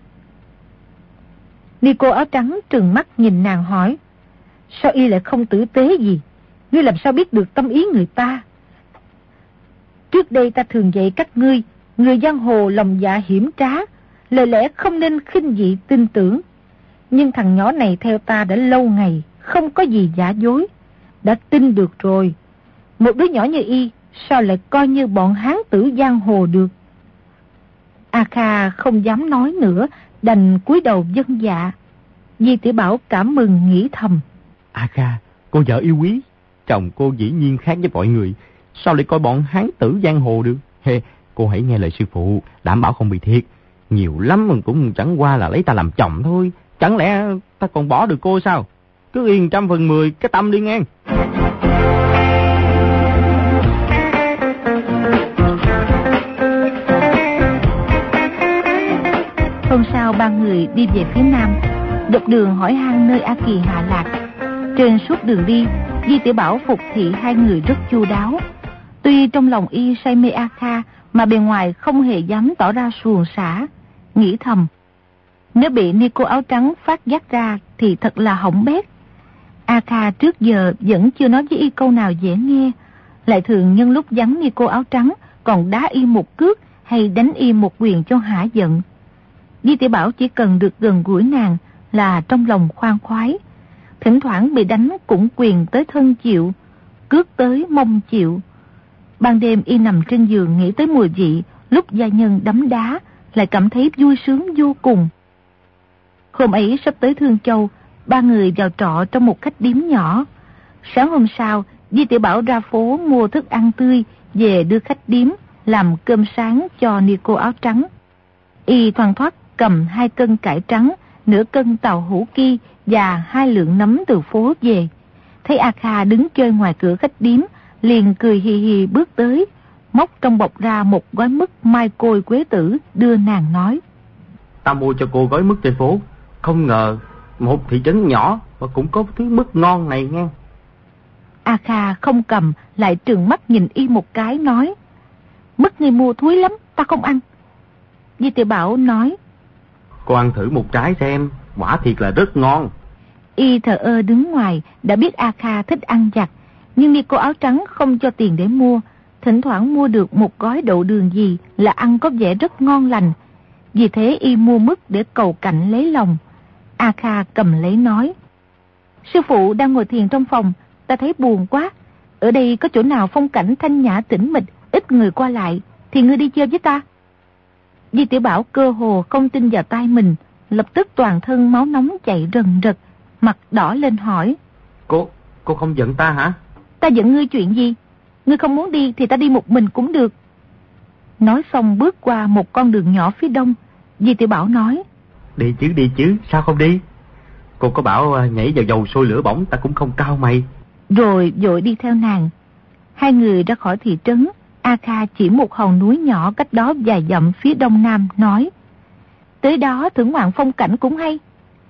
Ni cô áo trắng trừng mắt nhìn nàng hỏi, sao y lại không tử tế gì? Ngươi làm sao biết được tâm ý người ta? Trước đây ta thường dạy các ngươi, người giang hồ lòng dạ hiểm trá, lời lẽ không nên khinh dị tin tưởng. Nhưng thằng nhỏ này theo ta đã lâu ngày, không có gì giả dối, đã tin được rồi. Một đứa nhỏ như y, sao lại coi như bọn hán tử giang hồ được? A Kha không dám nói nữa, đành cúi đầu vâng dạ. Di Tiểu Bảo cảm mừng nghĩ thầm. A Kha, cô vợ yêu quý, chồng cô dĩ nhiên khác với mọi người, sao lại coi bọn hán tử giang hồ được? Hê, cô hãy nghe lời sư phụ, đảm bảo không bị thiệt. Nhiều lắm mình cũng chẳng qua là lấy ta làm chồng thôi, chẳng lẽ ta còn bỏ được cô sao? Cứ yên trăm phần mười cái tâm đi ngang. Hôm sau ba người đi về phía nam, dọc đường hỏi han nơi A Kỳ hạ lạc. Trên suốt đường đi, Di Tiểu Bảo phục thị hai người rất chu đáo. Tuy trong lòng y say mê A Kha, mà bề ngoài không hề dám tỏ ra suồng sã. Nghĩ thầm, nếu bị ni cô áo trắng phát giác ra thì thật là hỏng bét. A Kha trước giờ vẫn chưa nói với y câu nào dễ nghe, lại thường nhân lúc vắng ni cô áo trắng còn đá y một cước hay đánh y một quyền cho hả giận. Di Tiểu Bảo chỉ cần được gần gũi nàng là trong lòng khoan khoái. Thỉnh thoảng bị đánh cũng quyền tới thân chịu, cước tới mông chịu. Ban đêm y nằm trên giường nghĩ tới mùi vị lúc gia nhân đấm đá, lại cảm thấy vui sướng vô cùng. Hôm ấy sắp tới Thương Châu, ba người vào trọ trong một khách điếm nhỏ. Sáng hôm sau, Di Tiểu Bảo ra phố mua thức ăn tươi về đưa khách điếm làm cơm sáng cho ni cô áo trắng. Y thoăn thoắt cầm hai cân cải trắng, nửa cân tàu hũ ki và hai lượng nấm từ phố về. Thấy A Kha đứng chơi ngoài cửa khách điếm, liền cười hì hì bước tới, móc trong bọc ra một gói mứt mai côi quế tử, đưa nàng nói: Ta mua cho cô gói mứt trên phố, không ngờ một thị trấn nhỏ mà cũng có thứ mứt ngon này nghe. A Kha không cầm, lại trừng mắt nhìn y một cái nói: Mứt ngươi mua thúi lắm, ta không ăn. Di Tiểu Bảo nói: Cô ăn thử một trái xem, quả thiệt là rất ngon. Y thờ ơ đứng ngoài, đã biết A Kha thích ăn vặt, nhưng ni cô áo trắng không cho tiền để mua. Thỉnh thoảng mua được một gói đậu đường gì là ăn có vẻ rất ngon lành. Vì thế y mua mứt để cầu cạnh lấy lòng. A Kha cầm lấy nói: Sư phụ đang ngồi thiền trong phòng, ta thấy buồn quá. Ở đây có chỗ nào phong cảnh thanh nhã tĩnh mịch, ít người qua lại, thì ngươi đi chơi với ta. Di Tiểu Bảo cơ hồ không tin vào tai mình, lập tức toàn thân máu nóng chạy rần rật, mặt đỏ lên hỏi: Cô, cô không giận ta hả? Ta giận ngươi chuyện gì? Ngươi không muốn đi thì ta đi một mình cũng được. Nói xong bước qua một con đường nhỏ phía đông. Di Tiểu Bảo nói: Đi chứ, đi chứ, sao không đi? Cô có bảo nhảy vào dầu sôi lửa bỏng ta cũng không cau mày. Rồi vội đi theo nàng. Hai người ra khỏi thị trấn. A Kha chỉ một hòn núi nhỏ cách đó vài dặm phía đông nam, nói: Tới đó thưởng ngoạn phong cảnh cũng hay.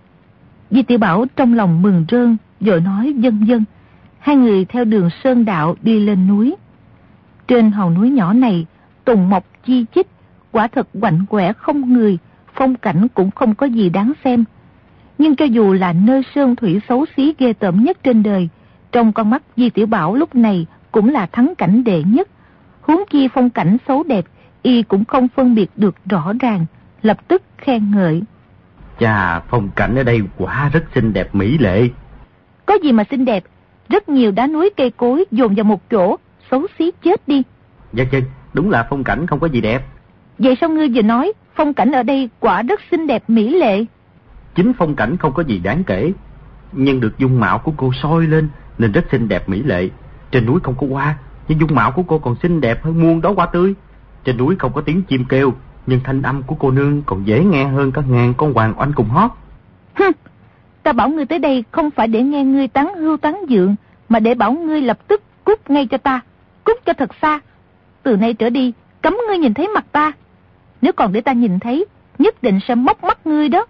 Di Tiểu Bảo trong lòng mừng rơn, vội nói vâng vâng. Hai người theo đường sơn đạo đi lên núi. Trên hòn núi nhỏ này, tùng mọc chi chít, quả thật quạnh quẻ không người, phong cảnh cũng không có gì đáng xem. Nhưng cho dù là nơi sơn thủy xấu xí ghê tởm nhất trên đời, trong con mắt Di Tiểu Bảo lúc này cũng là thắng cảnh đệ nhất. Huống chi phong cảnh xấu đẹp, y cũng không phân biệt được rõ ràng, lập tức khen ngợi: Chà, phong cảnh ở đây quả rất xinh đẹp mỹ lệ. Có gì mà xinh đẹp, rất nhiều đá núi cây cối dồn vào một chỗ, xấu xí chết đi. Dạ chân, đúng là phong cảnh không có gì đẹp. Vậy sao ngươi vừa nói phong cảnh ở đây quả rất xinh đẹp mỹ lệ? Chính phong cảnh không có gì đáng kể, nhưng được dung mạo của cô soi lên nên rất xinh đẹp mỹ lệ. Trên núi không có hoa, nhưng dung mạo của cô còn xinh đẹp hơn muôn đóa hoa tươi. Trên núi không có tiếng chim kêu, nhưng thanh âm của cô nương còn dễ nghe hơn cả ngàn con hoàng oanh cùng hót. Hừ, ta bảo ngươi tới đây không phải để nghe ngươi tán hưu tán dượng, mà để bảo ngươi lập tức cút ngay cho ta, cút cho thật xa. Từ nay trở đi, cấm ngươi nhìn thấy mặt ta. Nếu còn để ta nhìn thấy, nhất định sẽ móc mắt ngươi đó.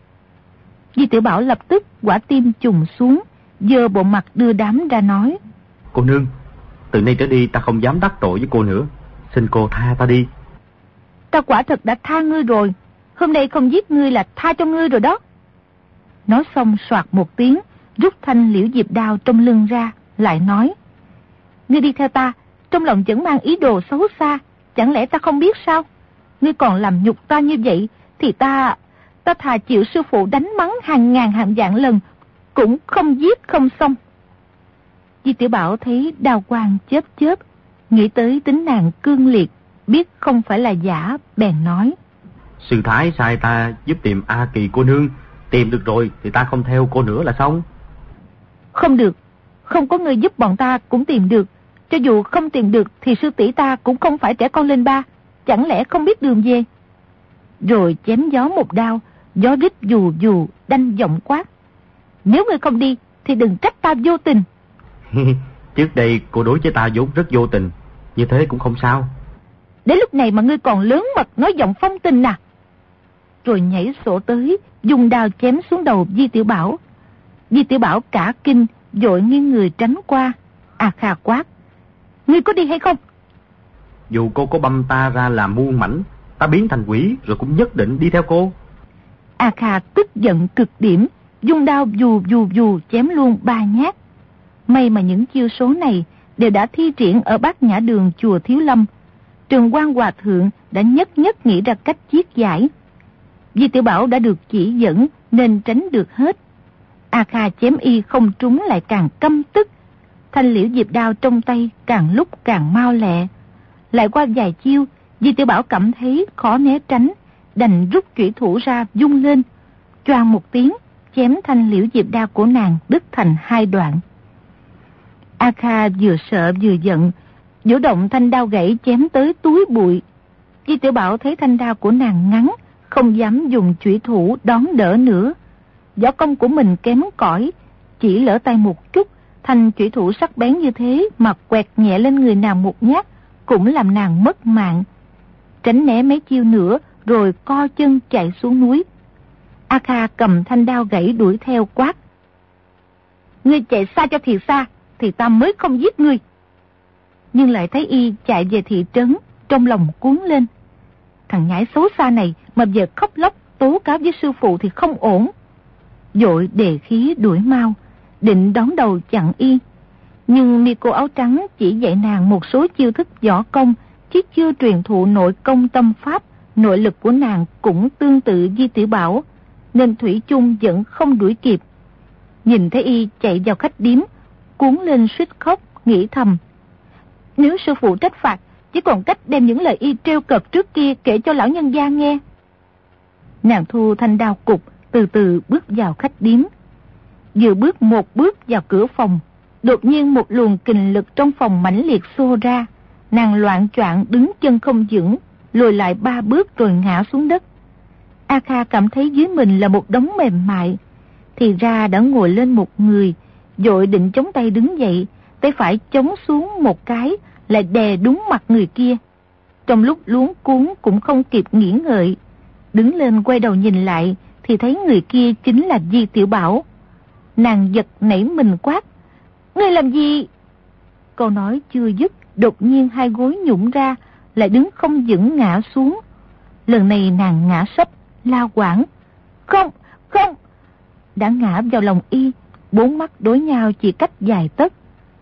Di Tiểu Bảo lập tức quả tim trùng xuống, giơ bộ mặt đưa đám ra nói: Cô nương, từ nay trở đi ta không dám đắc tội với cô nữa, xin cô tha ta đi. Ta quả thật đã tha ngươi rồi, hôm nay không giết ngươi là tha cho ngươi rồi đó. Nói xong soạt một tiếng, rút thanh liễu diệp đao trong lưng ra, lại nói: Ngươi đi theo ta, trong lòng vẫn mang ý đồ xấu xa, chẳng lẽ ta không biết sao? Ngươi còn làm nhục ta như vậy, thì ta, ta thà chịu sư phụ đánh mắng hàng ngàn hàng vạn lần, cũng không giết không xong. Di Tiểu Bảo thấy đao quang chớp chớp, nghĩ tới tính nàng cương liệt, biết không phải là giả, bèn nói: Sư thái sai ta giúp tìm A Kỳ cô nương. Tìm được rồi thì ta không theo cô nữa là xong. Không được, không có người giúp bọn ta cũng tìm được. Cho dù không tìm được thì sư tỷ ta cũng không phải trẻ con lên ba. Chẳng lẽ không biết đường về? Rồi chém gió một đao, gió rít dù dù, đanh giọng quát. Nếu ngươi không đi thì đừng trách ta vô tình. Trước đây cô đối với ta vốn rất vô tình, như thế cũng không sao. Đến lúc này mà ngươi còn lớn mật nói giọng phong tình à? Rồi nhảy sổ tới, dùng đao chém xuống đầu Di Tiểu Bảo. Di Tiểu Bảo cả kinh, vội nghiêng người tránh qua. A Kha quát. Ngươi có đi hay không? Dù cô có băm ta ra làm muôn mảnh, ta biến thành quỷ rồi cũng nhất định đi theo cô. A Kha tức giận cực điểm, dùng đao dù dù dù chém luôn ba nhát. May mà những chiêu số này đều đã thi triển ở Bát Nhã Đường chùa Thiếu Lâm. Trường Quan Hòa Thượng đã nhất nhất nghĩ ra cách chiết giải. Di Tiểu Bảo đã được chỉ dẫn nên tránh được hết. A Kha chém y không trúng lại càng căm tức. Thanh liễu diệp đao trong tay càng lúc càng mau lẹ. Lại qua vài chiêu, Di Tiểu Bảo cảm thấy khó né tránh, đành rút chủy thủ ra vung lên. Choang một tiếng, chém thanh liễu diệp đao của nàng đứt thành hai đoạn. A Kha vừa sợ vừa giận, vũ động thanh đao gãy chém tới túi bụi. Di Tiểu Bảo thấy thanh đao của nàng ngắn, không dám dùng chủy thủ đón đỡ nữa. Võ công của mình kém cỏi, chỉ lỡ tay một chút, thanh chủy thủ sắc bén như thế mà quẹt nhẹ lên người nàng một nhát, cũng làm nàng mất mạng. Tránh né mấy chiêu nữa, rồi co chân chạy xuống núi. A Kha cầm thanh đao gãy đuổi theo quát. Ngươi chạy xa cho thiệt xa, thì ta mới không giết ngươi. Nhưng lại thấy y chạy về thị trấn, trong lòng cuốn lên. Thằng nhãi xấu xa này mà giờ khóc lóc tố cáo với sư phụ thì không ổn. Vội đề khí đuổi mau, định đón đầu chặn y. Nhưng ni cô áo trắng chỉ dạy nàng một số chiêu thức võ công, chứ chưa truyền thụ nội công tâm pháp. Nội lực của nàng cũng tương tự Di Tiểu Bảo, nên thủy chung vẫn không đuổi kịp. Nhìn thấy y chạy vào khách điếm, cuốn lên suýt khóc, nghĩ thầm. Nếu sư phụ trách phạt, chỉ còn cách đem những lời y trêu cợt trước kia kể cho lão nhân gia nghe. Nàng thu thanh đao cục, từ từ bước vào khách điếm. Vừa bước một bước vào cửa phòng, đột nhiên một luồng kình lực trong phòng mãnh liệt xô ra. Nàng loạng choạng đứng chân không vững, lùi lại ba bước rồi ngã xuống đất. A Kha cảm thấy dưới mình là một đống mềm mại, thì ra đã ngồi lên một người, vội định chống tay đứng dậy, tay phải chống xuống một cái, lại đè đúng mặt người kia. Trong lúc luống cuống cũng không kịp nghĩ ngợi, đứng lên quay đầu nhìn lại, thì thấy người kia chính là Di Tiểu Bảo. Nàng giật nảy mình quát. Ngươi làm gì? Câu nói chưa dứt, đột nhiên hai gối nhũn ra, lại đứng không vững ngã xuống. Lần này nàng ngã sấp, lao quảng. Không, không! Đã ngã vào lòng y, bốn mắt đối nhau chỉ cách vài tấc.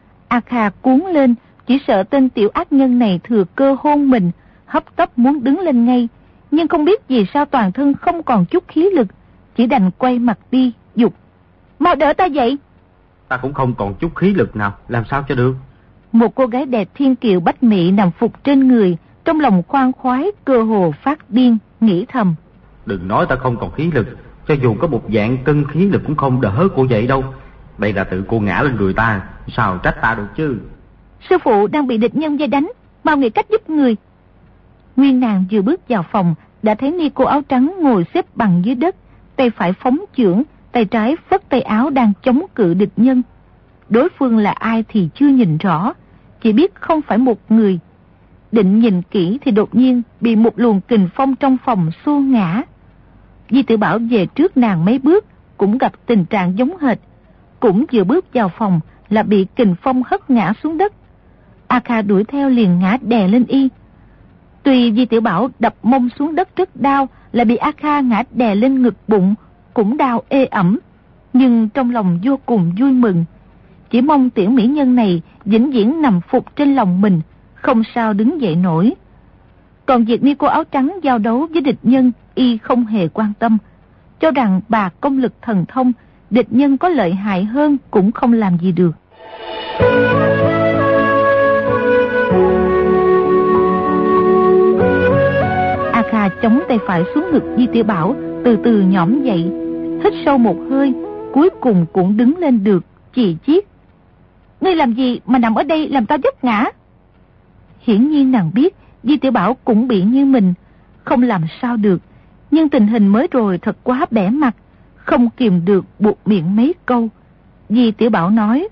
A Kha cuốn lên, chỉ sợ tên tiểu ác nhân này thừa cơ hôn mình, hấp tấp muốn đứng lên ngay, nhưng không biết vì sao toàn thân không còn chút khí lực, chỉ đành quay mặt đi, dục. Mau đỡ ta dậy! Ta cũng không còn chút khí lực nào, làm sao cho được? Một cô gái đẹp thiên kiều bách mỹ nằm phục trên người, trong lòng khoan khoái, cơ hồ phát điên, nghĩ thầm. Đừng nói ta không còn khí lực, cho dù có một dạng cân khí lực cũng không đỡ cô dậy đâu. Đây là tự cô ngã lên người ta, sao trách ta được chứ? Sư phụ đang bị địch nhân vây đánh, mau nghĩ cách giúp người. Nguyên nàng vừa bước vào phòng, đã thấy ni cô áo trắng ngồi xếp bằng dưới đất, tay phải phóng chưởng, tay trái phất tay áo đang chống cự địch nhân. Đối phương là ai thì chưa nhìn rõ, chỉ biết không phải một người. Định nhìn kỹ thì đột nhiên bị một luồng kình phong trong phòng xô ngã. Di Tiểu Bảo về trước nàng mấy bước, cũng gặp tình trạng giống hệt. Cũng vừa bước vào phòng là bị kình phong hất ngã xuống đất. A Kha đuổi theo liền ngã đè lên y. Tuy Di Tiểu Bảo đập mông xuống đất rất đau, là bị A Kha ngã đè lên ngực bụng, cũng đau ê ẩm, nhưng trong lòng vô cùng vui mừng. Chỉ mong tiểu mỹ nhân này vĩnh viễn nằm phục trên lòng mình, không sao đứng dậy nổi. Còn việc ni cô áo trắng giao đấu với địch nhân, y không hề quan tâm, cho rằng bà công lực thần thông, địch nhân có lợi hại hơn cũng không làm gì được. A Kha chống tay phải xuống ngực Di Tiểu Bảo, từ từ nhõm dậy, hít sâu một hơi, cuối cùng cũng đứng lên được, chì chiết. Ngươi làm gì mà nằm ở đây làm tao vấp ngã? Hiển nhiên nàng biết Di Tiểu Bảo cũng bị như mình, không làm sao được, nhưng tình hình mới rồi thật quá bẻ mặt, không kìm được buột miệng mấy câu. Di Tiểu Bảo nói: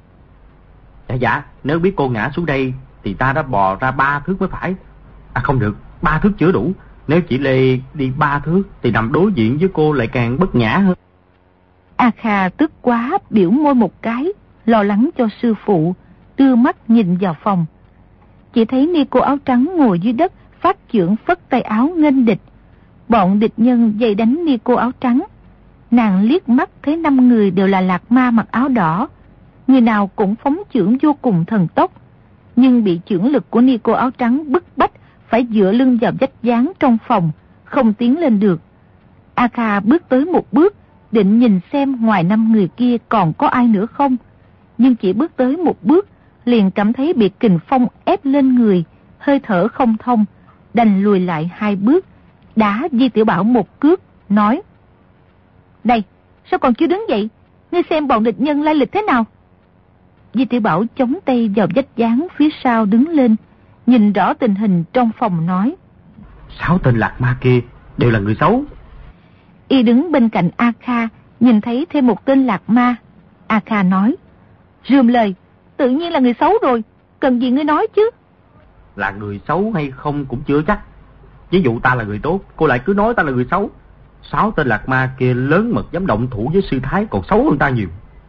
Dạ dạ, nếu biết cô ngã xuống đây thì ta đã bò ra ba thước mới phải. À không được, ba thước chưa đủ. Nếu chỉ lê đi ba thước thì nằm đối diện với cô lại càng bất nhã hơn. A Kha tức quá biểu môi một cái, lo lắng cho sư phụ, đưa mắt nhìn vào phòng. Chỉ thấy ni cô áo trắng ngồi dưới đất, phát chưởng phất tay áo nghênh địch. Bọn địch nhân dây đánh ni cô áo trắng. Nàng liếc mắt thấy năm người đều là lạc ma mặc áo đỏ, người nào cũng phóng chưởng vô cùng thần tốc, nhưng bị chưởng lực của ni cô áo trắng bức bách phải dựa lưng vào vách dáng trong phòng, không tiến lên được. A Kha bước tới một bước, định nhìn xem ngoài năm người kia còn có ai nữa không, nhưng chỉ bước tới một bước liền cảm thấy bị kình phong ép lên người, hơi thở không thông, đành lùi lại hai bước, đá Di Tiểu Bảo một cước, nói: Này, sao còn chưa đứng dậy? Ngươi xem bọn địch nhân lai lịch thế nào? Di Tiểu Bảo chống tay vào vách dáng phía sau đứng lên, nhìn rõ tình hình trong phòng nói: Sáu tên lạc ma kia đều là người xấu. Y đứng bên cạnh A Kha, nhìn thấy thêm một tên lạc ma. A Kha nói: Rườm lời, tự nhiên là người xấu rồi, cần gì ngươi nói chứ? Là người xấu hay không cũng chưa chắc. Ví dụ ta là người tốt, cô lại cứ nói ta là người xấu. Sáu tên lạc ma kia lớn mật dám động thủ với sư thái còn xấu hơn ta nhiều.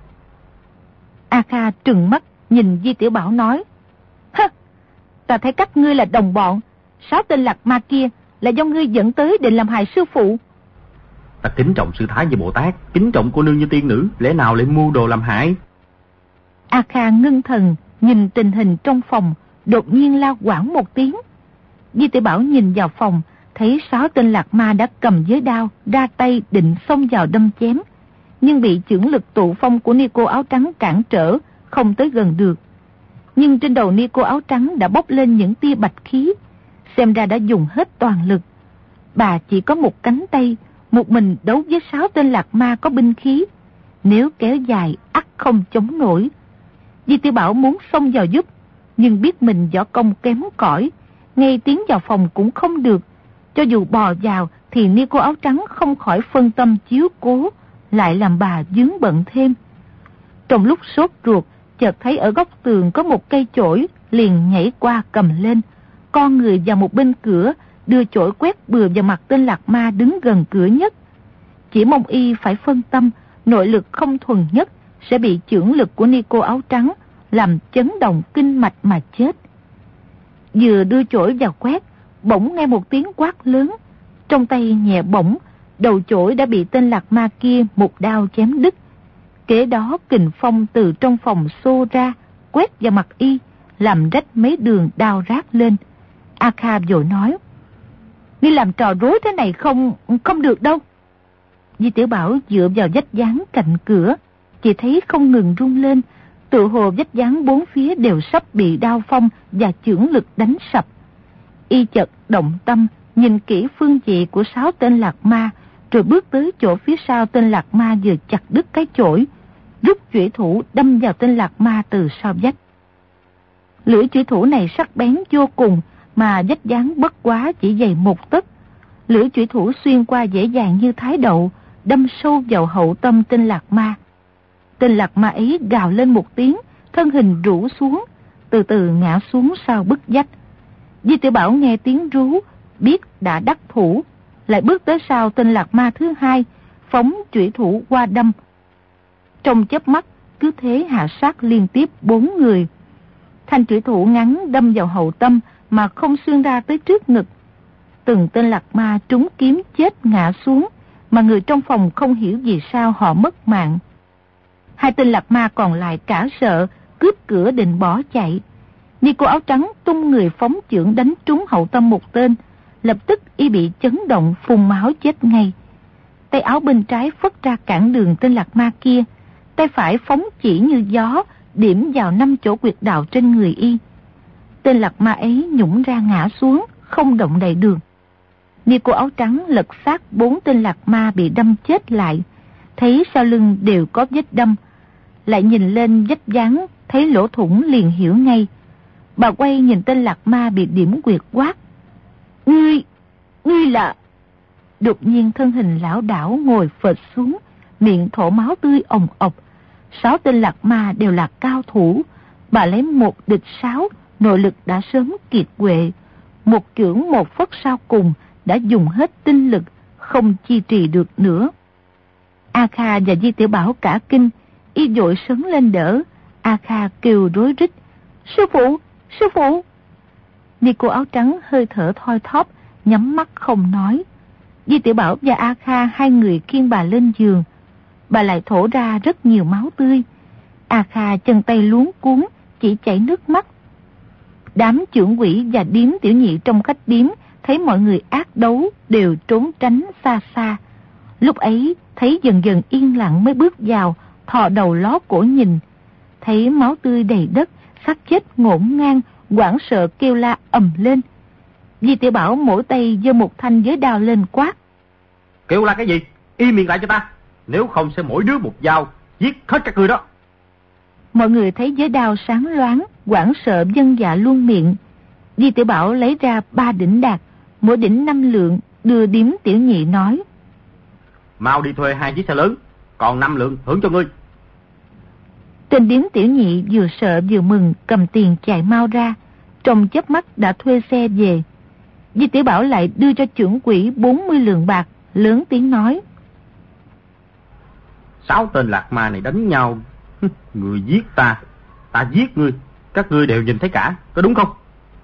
A Kha trừng mắt nhìn Di Tiểu Bảo nói: Hơ, ta thấy các ngươi là đồng bọn. Sáu tên lạc ma kia là do ngươi dẫn tới định làm hại sư phụ. Ta kính trọng sư thái như Bồ Tát, kính trọng cô nương như tiên nữ, lẽ nào lại mưu đồ làm hại? A Kha ngưng thần nhìn tình hình trong phòng, đột nhiên la quảng một tiếng. Di Tiểu Bảo nhìn vào phòng, thấy sáu tên lạc ma đã cầm giới đao ra tay định xông vào đâm chém, nhưng bị chưởng lực tụ phong của ni cô áo trắng cản trở, không tới gần được. Nhưng trên đầu ni cô áo trắng đã bốc lên những tia bạch khí, xem ra đã dùng hết toàn lực. Bà chỉ có một cánh tay, một mình đấu với sáu tên lạc ma có binh khí, nếu kéo dài ắt không chống nổi. Di Tiểu Bảo muốn xông vào giúp, nhưng biết mình võ công kém cỏi, ngay tiến vào phòng cũng không được. Cho dù bò vào thì ni cô áo trắng không khỏi phân tâm chiếu cố, lại làm bà vướng bận thêm. Trong lúc sốt ruột, chợt thấy ở góc tường có một cây chổi, liền nhảy qua cầm lên, con người vào một bên cửa, đưa chổi quét bừa vào mặt tên lạc ma đứng gần cửa nhất. Chỉ mong y phải phân tâm, nội lực không thuần nhất sẽ bị chưởng lực của ni cô áo trắng làm chấn động kinh mạch mà chết. Vừa đưa chổi vào quét, bỗng nghe một tiếng quát lớn, trong tay nhẹ bỗng, đầu chổi đã bị tên lạc ma kia một đao chém đứt. Kế đó kình phong từ trong phòng xô ra, quét vào mặt y, làm rách mấy đường đao rát lên. A Kha vội nói: Ngươi làm trò rối thế này không không được đâu. Di Tiểu Bảo dựa vào vách dáng cạnh cửa, chỉ thấy không ngừng rung lên, tự hồ vách dáng bốn phía đều sắp bị đao phong và chưởng lực đánh sập. Y chợt động tâm, nhìn kỹ phương vị của sáu tên lạc ma, rồi bước tới chỗ phía sau tên lạc ma vừa chặt đứt cái chổi, rút chủy thủ đâm vào tên lạc ma từ sau vách. Lưỡi chủy thủ này sắc bén vô cùng, mà vách dáng bất quá chỉ dày một tấc. Lưỡi chủy thủ xuyên qua dễ dàng như thái đậu, đâm sâu vào hậu tâm tên lạc ma. Tên lạc ma ấy gào lên một tiếng, thân hình rũ xuống, từ từ ngã xuống sau bức vách. Di Tiểu Bảo nghe tiếng rú, biết đã đắc thủ, lại bước tới sau tên lạc ma thứ hai, phóng chủy thủ qua đâm. Trong chớp mắt, cứ thế hạ sát liên tiếp bốn người. Thanh chủy thủ ngắn đâm vào hậu tâm mà không xuyên ra tới trước ngực. Từng tên lạc ma trúng kiếm chết ngã xuống, mà người trong phòng không hiểu vì sao họ mất mạng. Hai tên lạc ma còn lại cả sợ, cướp cửa định bỏ chạy. Ni cô áo trắng tung người phóng chưởng đánh trúng hậu tâm một tên, lập tức y bị chấn động phun máu chết ngay. Tay áo bên trái phất ra cản đường tên lạc ma kia, tay phải phóng chỉ như gió, điểm vào năm chỗ quyệt đạo trên người y. Tên lạc ma ấy nhũng ra ngã xuống, không động đậy được. Nico áo trắng lật xác bốn tên lạc ma bị đâm chết lại, thấy sau lưng đều có vết đâm, lại nhìn lên vách dán thấy lỗ thủng liền hiểu ngay. Bà quay nhìn tên lạc ma bị điểm quyệt quát: Ngươi, ngươi là... Đột nhiên thân hình lão đảo ngồi phệt xuống, miệng thổ máu tươi ồng ộc. Sáu tên lạc ma đều là cao thủ, bà lấy một địch sáu, nội lực đã sớm kiệt quệ. Một chưởng một phất sau cùng đã dùng hết tinh lực, không chi trì được nữa. A Kha và Di Tiểu Bảo cả kinh, y vội sấn lên đỡ. A Kha kêu rối rít: Sư phụ, sư phụ! Nico áo trắng hơi thở thoi thóp, nhắm mắt không nói. Di Tiểu Bảo và A Kha hai người khiêng bà lên giường. Bà lại thổ ra rất nhiều máu tươi. A Kha chân tay luống cuống, chỉ chảy nước mắt. Đám trưởng quỷ và điếm tiểu nhị trong khách điếm thấy mọi người ác đấu đều trốn tránh xa xa. Lúc ấy thấy dần dần yên lặng mới bước vào, thò đầu ló cổ nhìn. Thấy máu tươi đầy đất, xác chết ngổn ngang, hoảng sợ kêu la ầm lên. Di Tiểu Bảo mỗi tay giơ một thanh giới đao lên quát: Kêu la cái gì? Im miệng lại cho ta, nếu không sẽ mỗi đứa một dao giết hết các ngươi đó. Mọi người thấy giới đao sáng loáng, hoảng sợ dân dạ luôn miệng. Di Tiểu Bảo lấy ra ba đỉnh đạc, mỗi đỉnh năm lượng, đưa điếm tiểu nhị nói: Mau đi thuê hai chiếc xe lớn, còn năm lượng hưởng cho ngươi. Tên điếm tiểu nhị vừa sợ vừa mừng, cầm tiền chạy mau ra, trong chớp mắt đã thuê xe về. Di Tiểu Bảo lại đưa cho trưởng quỹ bốn mươi lượng bạc, lớn tiếng nói: Sáu tên lạc ma này đánh nhau, người giết ta, ta giết ngươi, các ngươi đều nhìn thấy cả, có đúng không?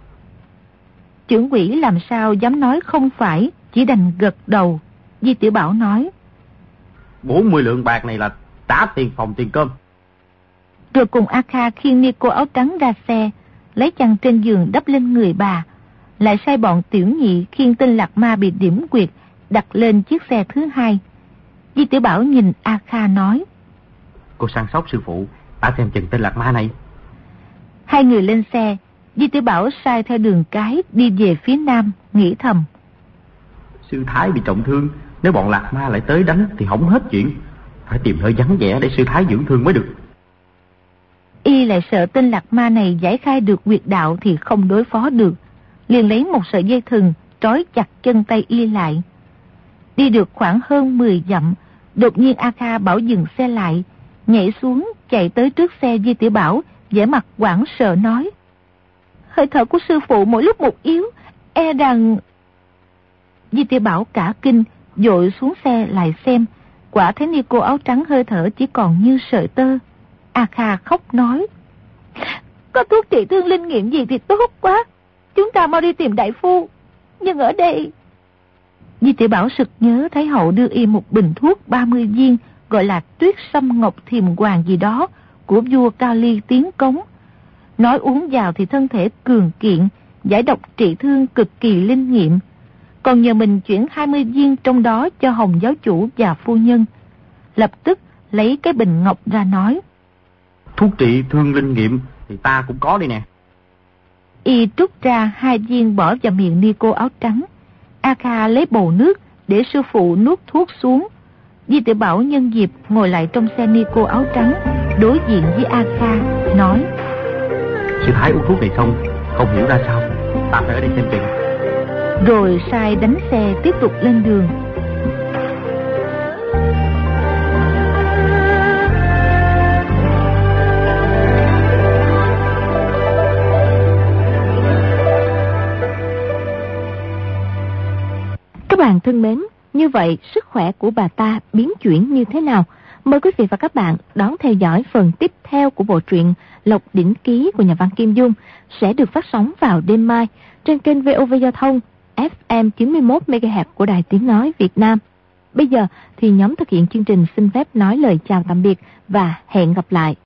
Trưởng quỹ làm sao dám nói không phải, chỉ đành gật đầu. Di Tiểu Bảo nói: bốn mươi lượng bạc này là trả tiền phòng tiền cơm. Rồi cùng A Kha khiêng Nico áo trắng ra xe, lấy chăn trên giường đắp lên người bà, lại sai bọn tiểu nhị khiêng tên lạc ma bị điểm quyệt đặt lên chiếc xe thứ hai. Di Tiểu Bảo nhìn A Kha nói: Cô săn sóc sư phụ, ta xem chừng tên lạc ma này. Hai người lên xe, Di Tiểu Bảo sai theo đường cái đi về phía nam, nghĩ thầm: Sư Thái bị trọng thương, nếu bọn lạc ma lại tới đánh thì hỏng hết chuyện, phải tìm nơi vắng vẻ để sư Thái dưỡng thương mới được. Y lại sợ tên lạc ma này giải khai được quyệt đạo thì không đối phó được, liền lấy một sợi dây thừng trói chặt chân tay y lại. Đi được khoảng hơn mười dặm, đột nhiên A Kha bảo dừng xe lại, nhảy xuống chạy tới trước xe Di Tiểu Bảo, vẻ mặt hoảng sợ nói: Hơi thở của sư phụ mỗi lúc một yếu, e rằng... Di Tiểu Bảo cả kinh, vội xuống xe lại xem, quả thấy Nico áo trắng hơi thở chỉ còn như sợi tơ. A Kha khóc nói: Có thuốc trị thương linh nghiệm gì thì tốt quá, chúng ta mau đi tìm đại phu, nhưng ở đây... Di Tiểu Bảo sực nhớ Thái Hậu đưa y một bình thuốc ba mươi viên, gọi là Tuyết Sâm Ngọc Thiềm Hoàng gì đó, của vua Cao Ly tiến cống. Nói uống vào thì thân thể cường kiện, giải độc trị thương cực kỳ linh nghiệm. Còn nhờ mình chuyển hai mươi viên trong đó cho Hồng giáo chủ và phu nhân. Lập tức lấy cái bình ngọc ra nói: Thuốc trị thương linh nghiệm thì ta cũng có đây nè. Y trút ra hai viên bỏ vào miệng Nico áo trắng. A Kha lấy bầu nước để sư phụ nuốt thuốc xuống. Di Tiểu Bảo nhân dịp ngồi lại trong xe Nico áo trắng, đối diện với A Kha, nói: Sư Thái uống thuốc này xong, không hiểu ra sao, ta phải ở đây xem chừng. Rồi sai đánh xe tiếp tục lên đường. Các bạn thân mến, như vậy sức khỏe của bà ta biến chuyển như thế nào? Mời quý vị và các bạn đón theo dõi phần tiếp theo của bộ truyện Lộc Đỉnh Ký của nhà văn Kim Dung sẽ được phát sóng vào đêm mai trên kênh vê o vê Giao thông ép em chín mươi mốt mê ga héc của Đài Tiếng Nói Việt Nam. Bây giờ thì nhóm thực hiện chương trình xin phép nói lời chào tạm biệt và hẹn gặp lại.